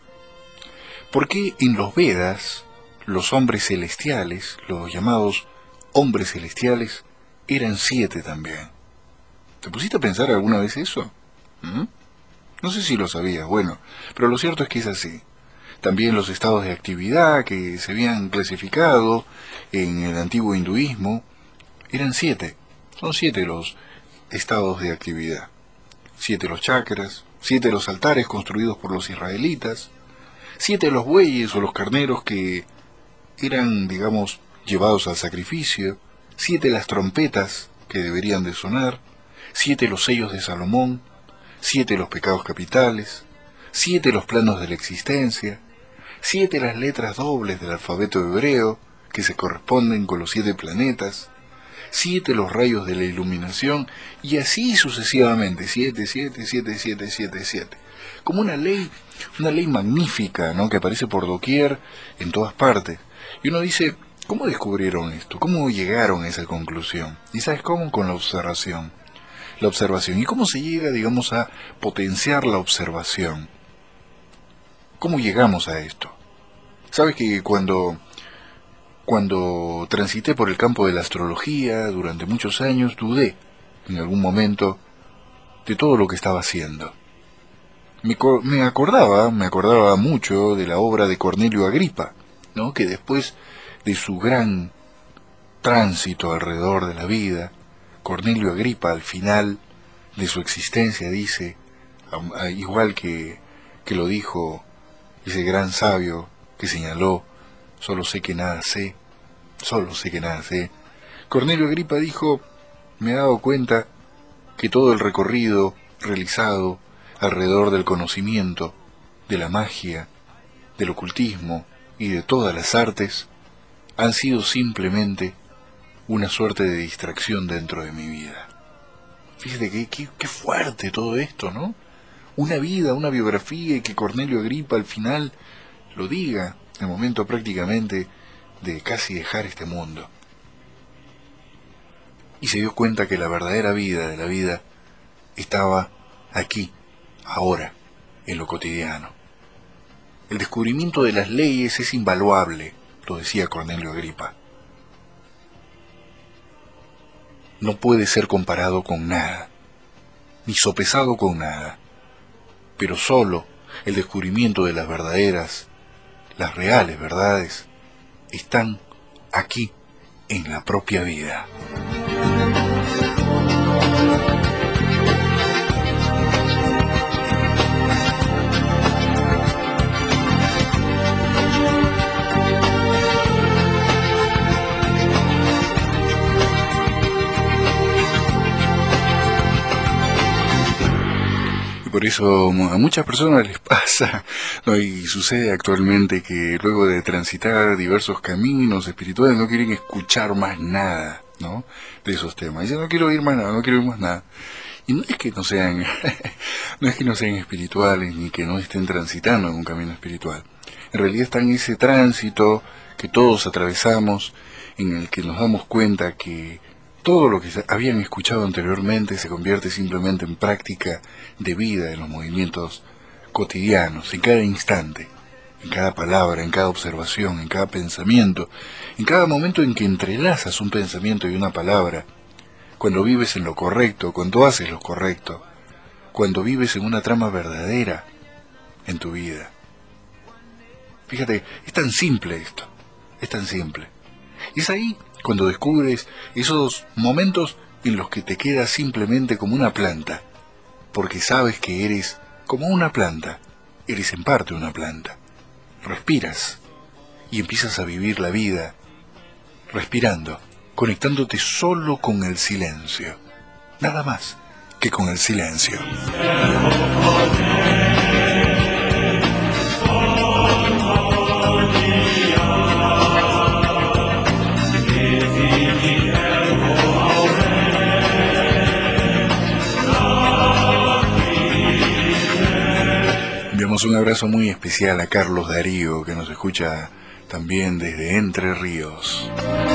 ¿Por qué en los Vedas los hombres celestiales, los llamados hombres celestiales, eran siete también? ¿Te pusiste a pensar alguna vez eso? ¿Mm? No sé si lo sabías, bueno, pero lo cierto es que es así. También los estados de actividad que se habían clasificado en el antiguo hinduismo eran siete. Son siete los estados de actividad. Siete los chakras, siete los altares construidos por los israelitas, siete los bueyes o los carneros que eran, digamos, llevados al sacrificio, siete las trompetas que deberían de sonar, siete los sellos de Salomón, siete los pecados capitales, siete los planos de la existencia, siete las letras dobles del alfabeto hebreo que se corresponden con los siete planetas, siete los rayos de la iluminación y así sucesivamente, siete, siete, siete, siete, siete, siete. Como una ley, una ley magnífica, ¿no?, que aparece por doquier en todas partes. Y uno dice, ¿cómo descubrieron esto? ¿Cómo llegaron a esa conclusión? ¿Y sabes cómo? Con la observación. La observación. ¿Y cómo se llega, digamos, a potenciar la observación? ¿Cómo llegamos a esto? Sabes que cuando, cuando transité por el campo de la astrología durante muchos años, dudé en algún momento de todo lo que estaba haciendo. Me, me acordaba, me acordaba mucho de la obra de Cornelio Agripa, ¿no?, que después de su gran tránsito alrededor de la vida, Cornelio Agripa al final de su existencia dice, igual que, que lo dijo ese gran sabio que señaló, solo sé que nada sé, solo sé que nada sé. Cornelio Agripa dijo, me he dado cuenta que todo el recorrido realizado alrededor del conocimiento, de la magia, del ocultismo y de todas las artes, han sido simplemente una suerte de distracción dentro de mi vida. Fíjate qué, qué, qué fuerte todo esto, ¿no? Una vida, una biografía, y que Cornelio Agripa al final lo diga, en el momento prácticamente de casi dejar este mundo. Y se dio cuenta que la verdadera vida de la vida estaba aquí, ahora, en lo cotidiano. El descubrimiento de las leyes es invaluable, lo decía Cornelio Agripa. No puede ser comparado con nada, ni sopesado con nada, pero solo el descubrimiento de las verdaderas, las reales verdades, están aquí en la propia vida. Por eso a muchas personas les pasa, ¿no?, y sucede actualmente que luego de transitar diversos caminos espirituales no quieren escuchar más nada, ¿no?, de esos temas. Dicen, no quiero oír más nada, no quiero oír más nada. Y no es que no sean, no es que no sean espirituales ni que no estén transitando en un camino espiritual. En realidad están en ese tránsito que todos atravesamos, en el que nos damos cuenta que todo lo que habían escuchado anteriormente se convierte simplemente en práctica de vida en los movimientos cotidianos, en cada instante, en cada palabra, en cada observación, en cada pensamiento, en cada momento en que entrelazas un pensamiento y una palabra, cuando vives en lo correcto, cuando haces lo correcto, cuando vives en una trama verdadera en tu vida. Fíjate, es tan simple esto, es tan simple. Y es ahí cuando descubres esos momentos en los que te quedas simplemente como una planta, porque sabes que eres como una planta, eres en parte una planta. Respiras y empiezas a vivir la vida respirando conectándote solo con el silencio, nada más que con el silencio. Enviamos un abrazo muy especial a Carlos Darío, que nos escucha también desde Entre Ríos.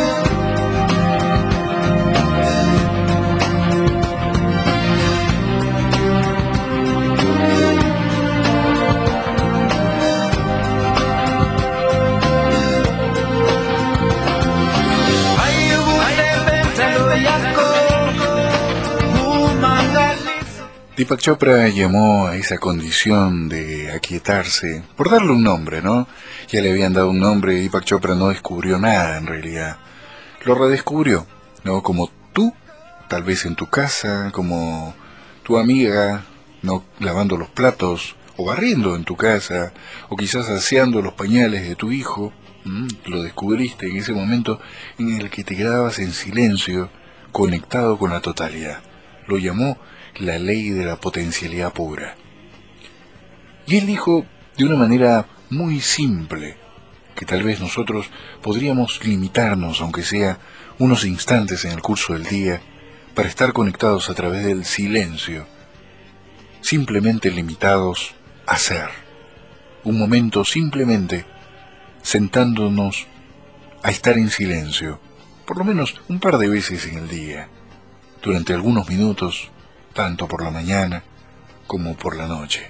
Deepak Chopra llamó a esa condición de aquietarse, por darle un nombre, ¿no? Ya le habían dado un nombre, Deepak Chopra no descubrió nada en realidad. Lo redescubrió, ¿no? Como tú, tal vez en tu casa, como tu amiga, ¿no? Lavando los platos, o barriendo en tu casa, o quizás aseando los pañales de tu hijo. ¿Mm? Lo descubriste en ese momento en el que te quedabas en silencio, conectado con la totalidad. Lo llamó la ley de la potencialidad pura. Y él dijo de una manera muy simple, que tal vez nosotros podríamos limitarnos, aunque sea unos instantes en el curso del día, para estar conectados a través del silencio, simplemente limitados a ser. Un momento simplemente sentándonos a estar en silencio, por lo menos un par de veces en el día, durante algunos minutos, tanto por la mañana como por la noche.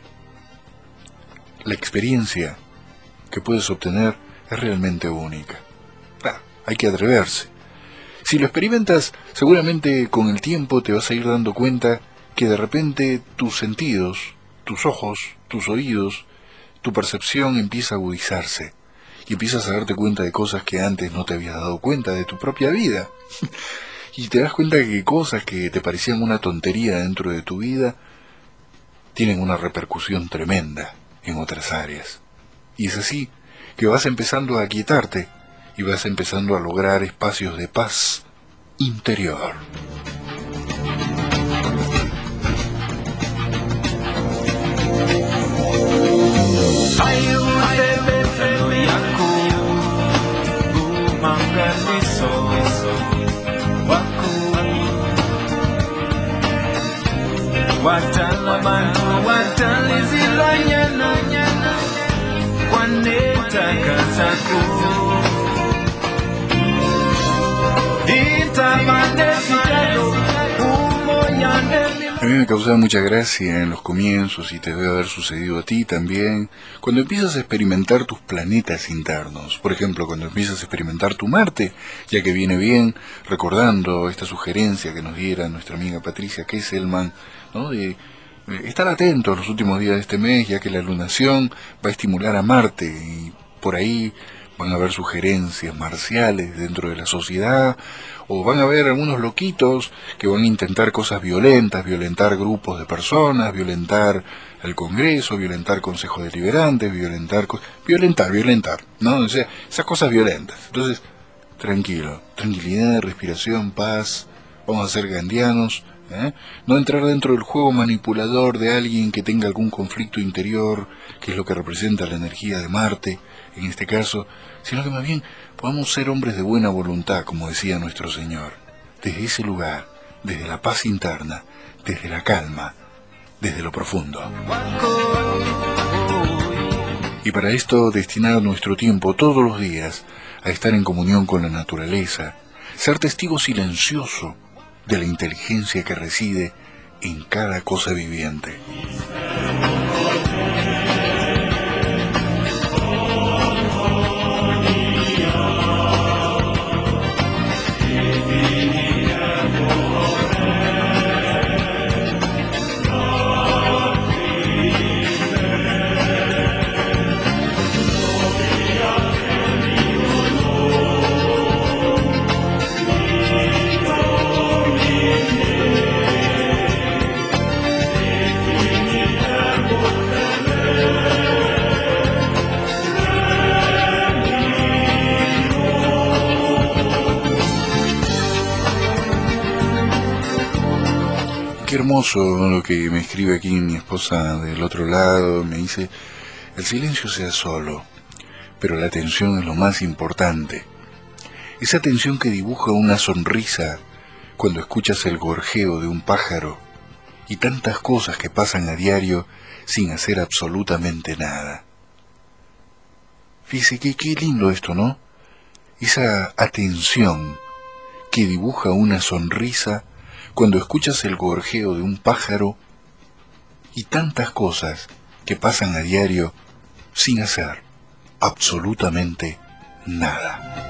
La experiencia que puedes obtener es realmente única. Claro, hay que atreverse. Si lo experimentas, seguramente con el tiempo te vas a ir dando cuenta que de repente tus sentidos, tus ojos, tus oídos, tu percepción empieza a agudizarse y empiezas a darte cuenta de cosas que antes no te habías dado cuenta de tu propia vida. Y te das cuenta que cosas que te parecían una tontería dentro de tu vida tienen una repercusión tremenda en otras áreas. Y es así que vas empezando a aquietarte y vas empezando a lograr espacios de paz interior. Watala bantu watalizilanyana kwaneta kasaku intabandesitalo umoyande. A mí me causaba mucha gracia en los comienzos, y te debe haber sucedido a ti también, cuando empiezas a experimentar tus planetas internos. Por ejemplo, cuando empiezas a experimentar tu Marte, ya que viene bien, recordando esta sugerencia que nos diera nuestra amiga Patricia Kesselman, ¿no? De estar atento a los últimos días de este mes, ya que la lunación va a estimular a Marte, y por ahí van a haber sugerencias marciales dentro de la sociedad, o van a haber algunos loquitos que van a intentar cosas violentas, violentar grupos de personas, violentar el Congreso, violentar consejos deliberantes, violentar, violentar, violentar, ¿no? O sea, esas cosas violentas. Entonces, tranquilo, tranquilidad, respiración, paz, vamos a ser gandianos, ¿eh? No entrar dentro del juego manipulador de alguien que tenga algún conflicto interior, que es lo que representa la energía de Marte, en este caso, sino que más bien podamos ser hombres de buena voluntad, como decía nuestro Señor, desde ese lugar, desde la paz interna, desde la calma, desde lo profundo. Y para esto destinar nuestro tiempo todos los días a estar en comunión con la naturaleza, ser testigo silencioso de la inteligencia que reside en cada cosa viviente. qué hermoso lo que me escribe aquí mi esposa del otro lado. Me dice, el silencio sea solo, pero la atención es lo más importante. Esa atención que dibuja una sonrisa cuando escuchas el gorjeo de un pájaro y tantas cosas que pasan a diario sin hacer absolutamente nada. Fíjese que qué lindo esto, ¿no? Esa atención que dibuja una sonrisa cuando escuchas el gorjeo de un pájaro y tantas cosas que pasan a diario sin hacer absolutamente nada.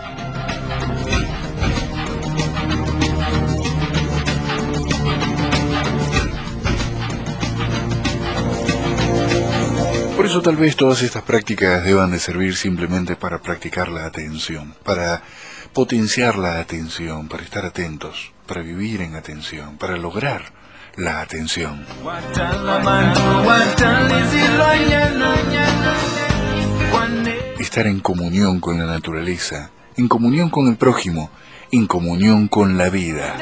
Por eso tal vez todas estas prácticas deban de servir simplemente para practicar la atención, para potenciar la atención, para estar atentos, para vivir en atención, para lograr la atención. Estar en comunión con la naturaleza, en comunión con el prójimo, en comunión con la vida.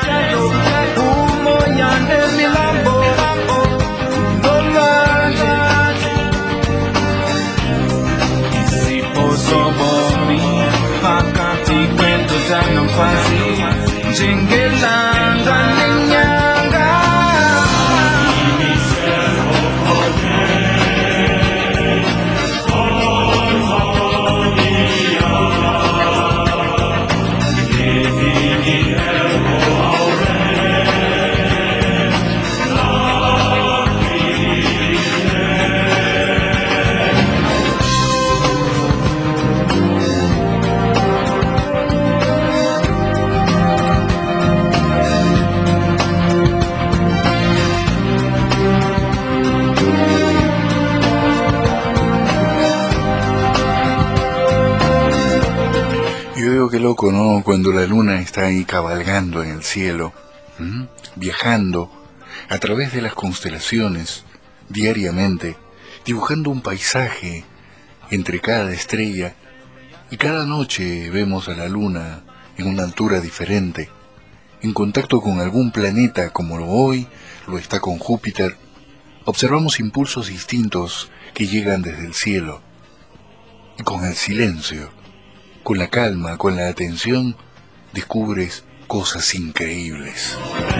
Qué loco, ¿no? Cuando la luna está ahí cabalgando en el cielo, ¿m? viajando a través de las constelaciones diariamente, dibujando un paisaje entre cada estrella, y cada noche vemos a la luna en una altura diferente, en contacto con algún planeta como hoy lo está con Júpiter. Observamos impulsos distintos que llegan desde el cielo, y con el silencio, con la calma, con la atención, descubres cosas increíbles.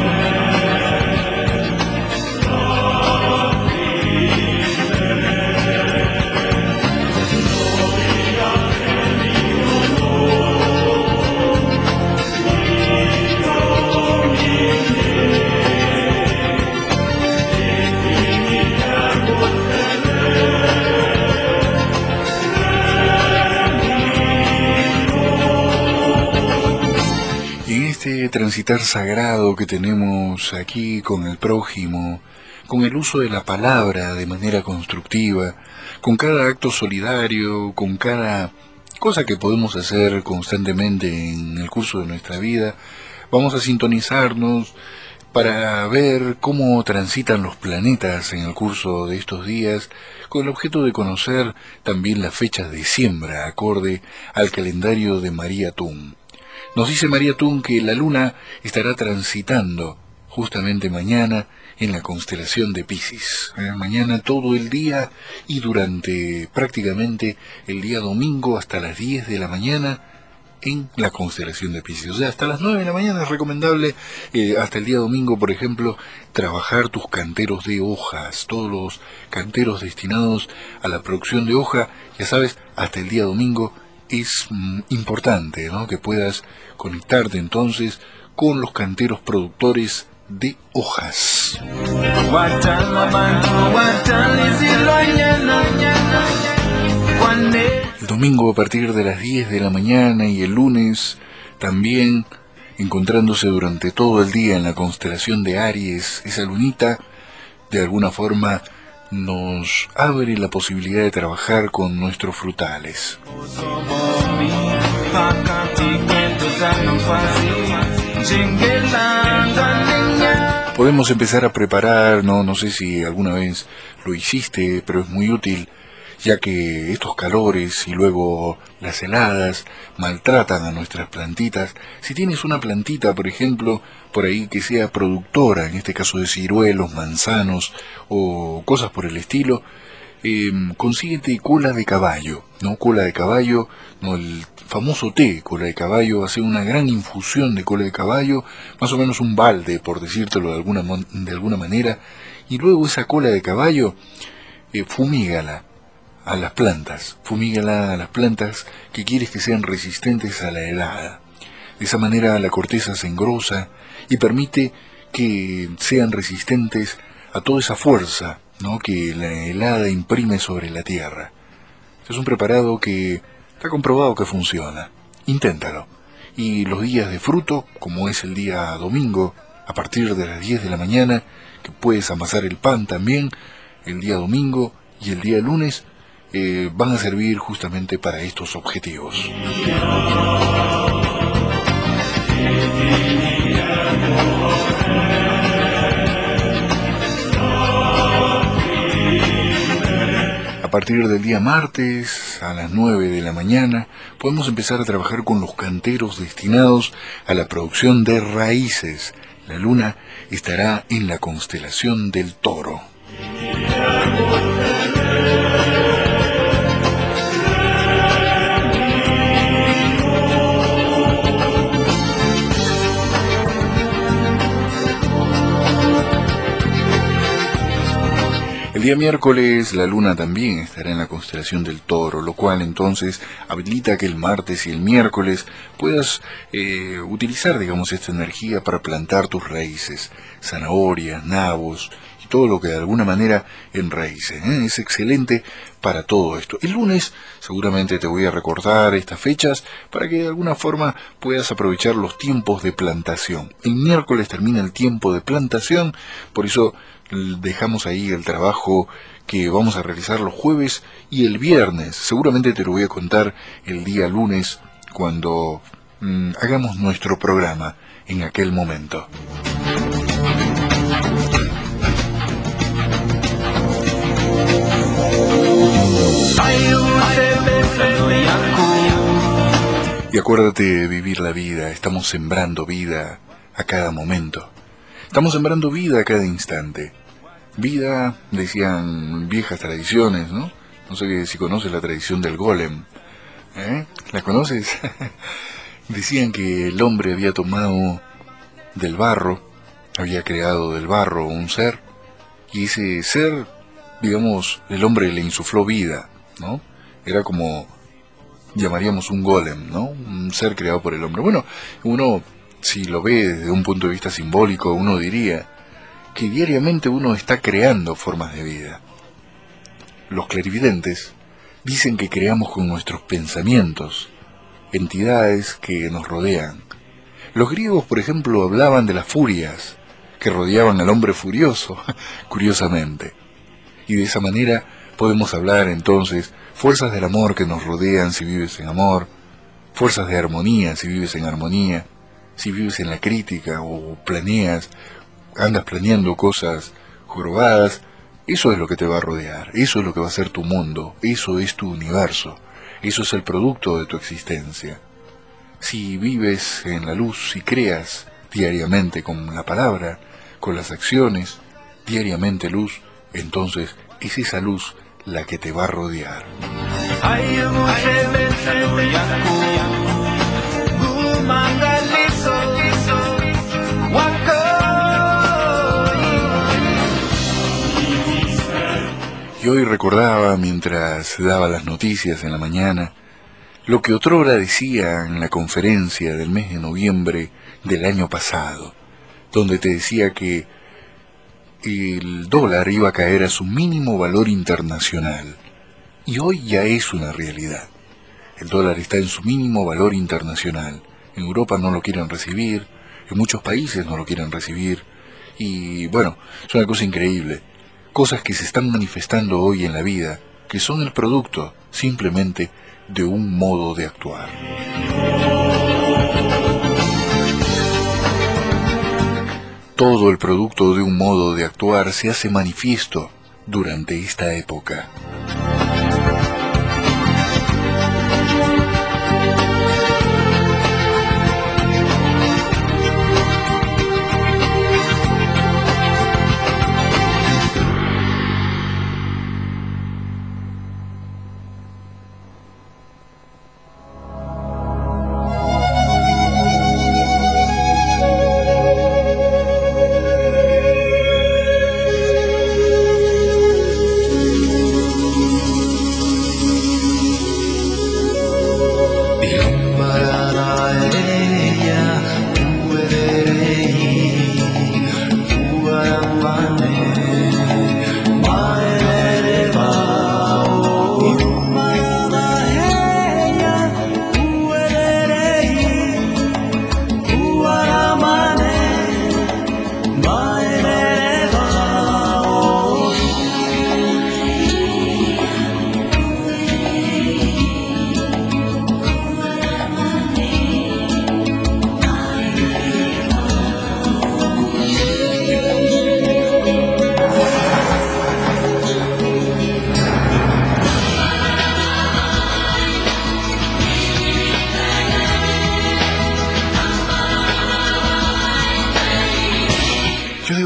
Este transitar sagrado que tenemos aquí con el prójimo, con el uso de la palabra de manera constructiva, con cada acto solidario, con cada cosa que podemos hacer constantemente en el curso de nuestra vida, vamos a sintonizarnos para ver cómo transitan los planetas en el curso de estos días, con el objeto de conocer también las fechas de siembra acorde al calendario de María Tum. Nos dice María Tum que la luna estará transitando justamente mañana en la constelación de Piscis. Eh, mañana todo el día y durante prácticamente el día domingo hasta las diez de la mañana en la constelación de Piscis. O sea, hasta las nueve de la mañana es recomendable, eh, hasta el día domingo, por ejemplo, trabajar tus canteros de hojas, todos los canteros destinados a la producción de hoja, ya sabes, hasta el día domingo. Es mm, importante, ¿no?, que puedas conectarte entonces con los canteros productores de hojas. El domingo a partir de las diez de la mañana y el lunes también encontrándose durante todo el día en la constelación de Aries, esa lunita de alguna forma nos abre la posibilidad de trabajar con nuestros frutales. Podemos empezar a preparar, no, no sé si alguna vez lo hiciste, pero es muy útil ya que estos calores y luego las heladas maltratan a nuestras plantitas. Si tienes una plantita, por ejemplo, por ahí que sea productora, en este caso de ciruelos, manzanos o cosas por el estilo, eh, consíguete cola de caballo, ¿no? Cola de caballo, no el famoso té, cola de caballo, hace una gran infusión de cola de caballo, más o menos un balde, por decírtelo de alguna, de alguna manera, y luego esa cola de caballo, eh, fumígala a las plantas, fumígala a las plantas que quieres que sean resistentes a la helada. De esa manera la corteza se engrosa y permite que sean resistentes a toda esa fuerza, ¿no?, que la helada imprime sobre la tierra. Es un preparado que está comprobado que funciona. Inténtalo. Y los días de fruto, como es el día domingo, a partir de las diez de la mañana, que puedes amasar el pan también, el día domingo y el día lunes, eh, van a servir justamente para estos objetivos. A partir del día martes, a las nueve de la mañana, podemos empezar a trabajar con los canteros destinados a la producción de raíces. La luna estará en la constelación del Toro. El día miércoles la luna también estará en la constelación del Toro, lo cual entonces habilita que el martes y el miércoles puedas eh, utilizar, digamos, esta energía para plantar tus raíces, zanahorias, nabos y todo lo que de alguna manera enraíce, ¿eh? Es excelente para todo esto. El lunes seguramente te voy a recordar estas fechas para que de alguna forma puedas aprovechar los tiempos de plantación. El miércoles termina el tiempo de plantación, por eso dejamos ahí el trabajo que vamos a realizar los jueves y el viernes. Seguramente te lo voy a contar el día lunes cuando mmm, hagamos nuestro programa en aquel momento. Y acuérdate de vivir la vida. Estamos sembrando vida a cada momento. Estamos sembrando vida a cada instante. Vida, decían viejas tradiciones, ¿no? No sé si conoces la tradición del golem. ¿Eh? ¿La conoces? Decían que el hombre había tomado del barro, había creado del barro un ser, y ese ser, digamos, el hombre le insufló vida, ¿no? Era como, llamaríamos un golem, ¿no? Un ser creado por el hombre. Bueno, uno, si lo ve desde un punto de vista simbólico, uno diría que diariamente uno está creando formas de vida. Los clarividentes dicen que creamos con nuestros pensamientos entidades que nos rodean. Los griegos, por ejemplo, hablaban de las furias que rodeaban al hombre furioso, curiosamente. Y de esa manera podemos hablar entonces fuerzas del amor que nos rodean si vives en amor, fuerzas de armonía si vives en armonía, si vives en la crítica o planeas, andas planeando cosas jorobadas, eso es lo que te va a rodear, eso es lo que va a ser tu mundo, eso es tu universo, eso es el producto de tu existencia. Si vives en la luz, si creas diariamente con la palabra, con las acciones, diariamente luz, entonces es esa luz la que te va a rodear. Y hoy recordaba, mientras daba las noticias en la mañana, lo que otrora decía en la conferencia del mes de noviembre del año pasado, donde te decía que el dólar iba a caer a su mínimo valor internacional. Y hoy ya es una realidad. El dólar está en su mínimo valor internacional. En Europa no lo quieren recibir, en muchos países no lo quieren recibir. Y bueno, es una cosa increíble. Cosas que se están manifestando hoy en la vida, que son el producto simplemente de un modo de actuar. Todo el producto de un modo de actuar se hace manifiesto durante esta época.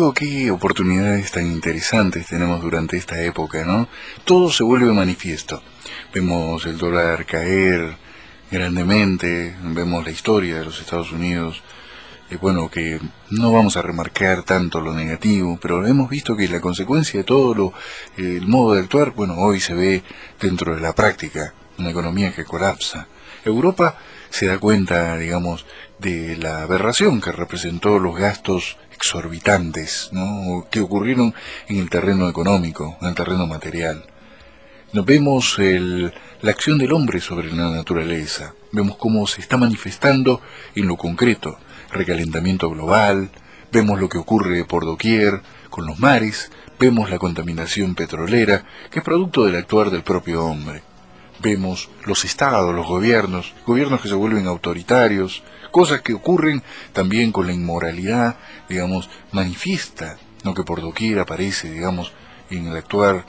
digo qué oportunidades tan interesantes tenemos durante esta época, ¿no? Todo se vuelve manifiesto. Vemos el dólar caer grandemente, vemos la historia de los Estados Unidos, eh, bueno, que no vamos a remarcar tanto lo negativo, pero hemos visto que la consecuencia de todo lo, eh, el modo de actuar, bueno, hoy se ve dentro de la práctica, una economía que colapsa. Europa se da cuenta, digamos, de la aberración que representó los gastos exorbitantes, ¿no?, que ocurrieron en el terreno económico, en el terreno material. Nos vemos el, la acción del hombre sobre la naturaleza, vemos cómo se está manifestando en lo concreto, recalentamiento global, vemos lo que ocurre por doquier con los mares, vemos la contaminación petrolera, que es producto del actuar del propio hombre. Vemos los estados, los gobiernos, gobiernos que se vuelven autoritarios, cosas que ocurren también con la inmoralidad, digamos, manifiesta, no que por doquier aparece, digamos, en el actuar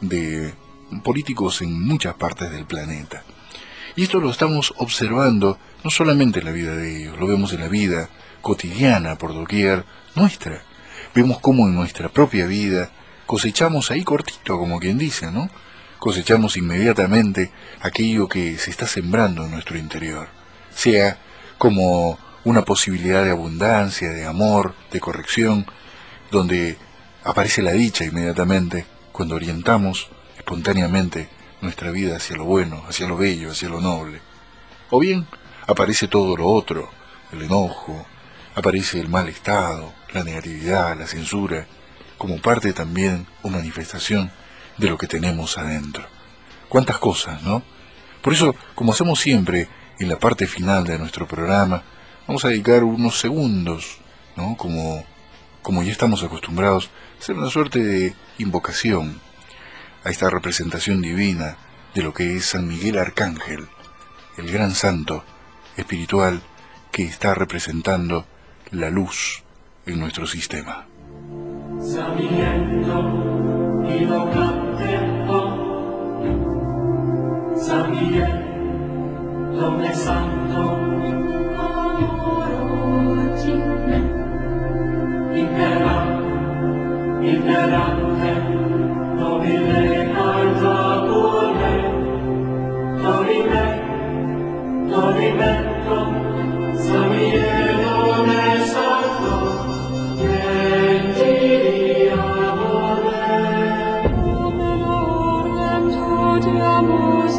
de políticos en muchas partes del planeta. Y esto lo estamos observando no solamente en la vida de ellos, lo vemos en la vida cotidiana por doquier nuestra. Vemos cómo en nuestra propia vida cosechamos ahí cortito, como quien dice, ¿no? Cosechamos inmediatamente aquello que se está sembrando en nuestro interior, sea como una posibilidad de abundancia, de amor, de corrección, donde aparece la dicha inmediatamente cuando orientamos espontáneamente nuestra vida hacia lo bueno, hacia lo bello, hacia lo noble. O bien aparece todo lo otro, el enojo, aparece el mal estado, la negatividad, la censura, como parte también o manifestación de lo que tenemos adentro. Cuántas cosas, ¿no? Por eso, como hacemos siempre en la parte final de nuestro programa, vamos a dedicar unos segundos, ¿no?, como, como ya estamos acostumbrados, a hacer una suerte de invocación a esta representación divina de lo que es San Miguel Arcángel, el gran santo espiritual que está representando la luz en nuestro sistema. San Miguel, Doble Santo, impera, imperante, nobile causa pure, dorime, dorimento, San Miguel, Doble Santo, ventilia volere, omelorem todiamus,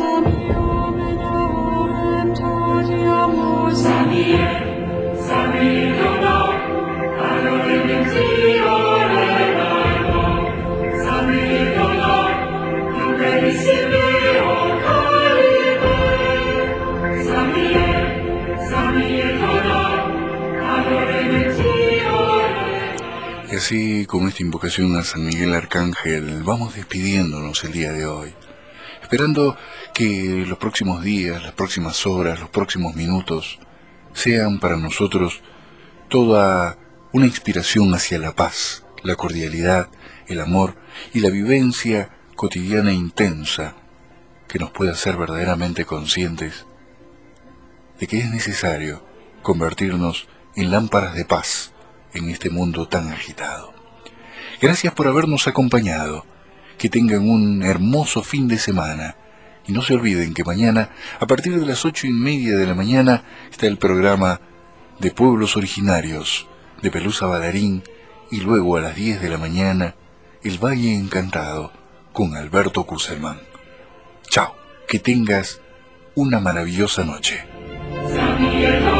San Miguel, San Miguel, adore mentire nago, San Miguel, imperissime o carime, San Miguel, San Miguel, adore mentire. Y así, con esta invocación a San Miguel Arcángel, vamos despidiéndonos el día de hoy, esperando que los próximos días, las próximas horas, los próximos minutos sean para nosotros toda una inspiración hacia la paz, la cordialidad, el amor y la vivencia cotidiana e intensa que nos pueda hacer verdaderamente conscientes de que es necesario convertirnos en lámparas de paz en este mundo tan agitado. Gracias por habernos acompañado, que tengan un hermoso fin de semana. Y no se olviden que mañana, a partir de las ocho y media de la mañana, está el programa de Pueblos Originarios, de Pelusa Balarín, y luego a las diez de la mañana, El Valle Encantado, con Alberto Kusselman. Chao, que tengas una maravillosa noche. San Miguel.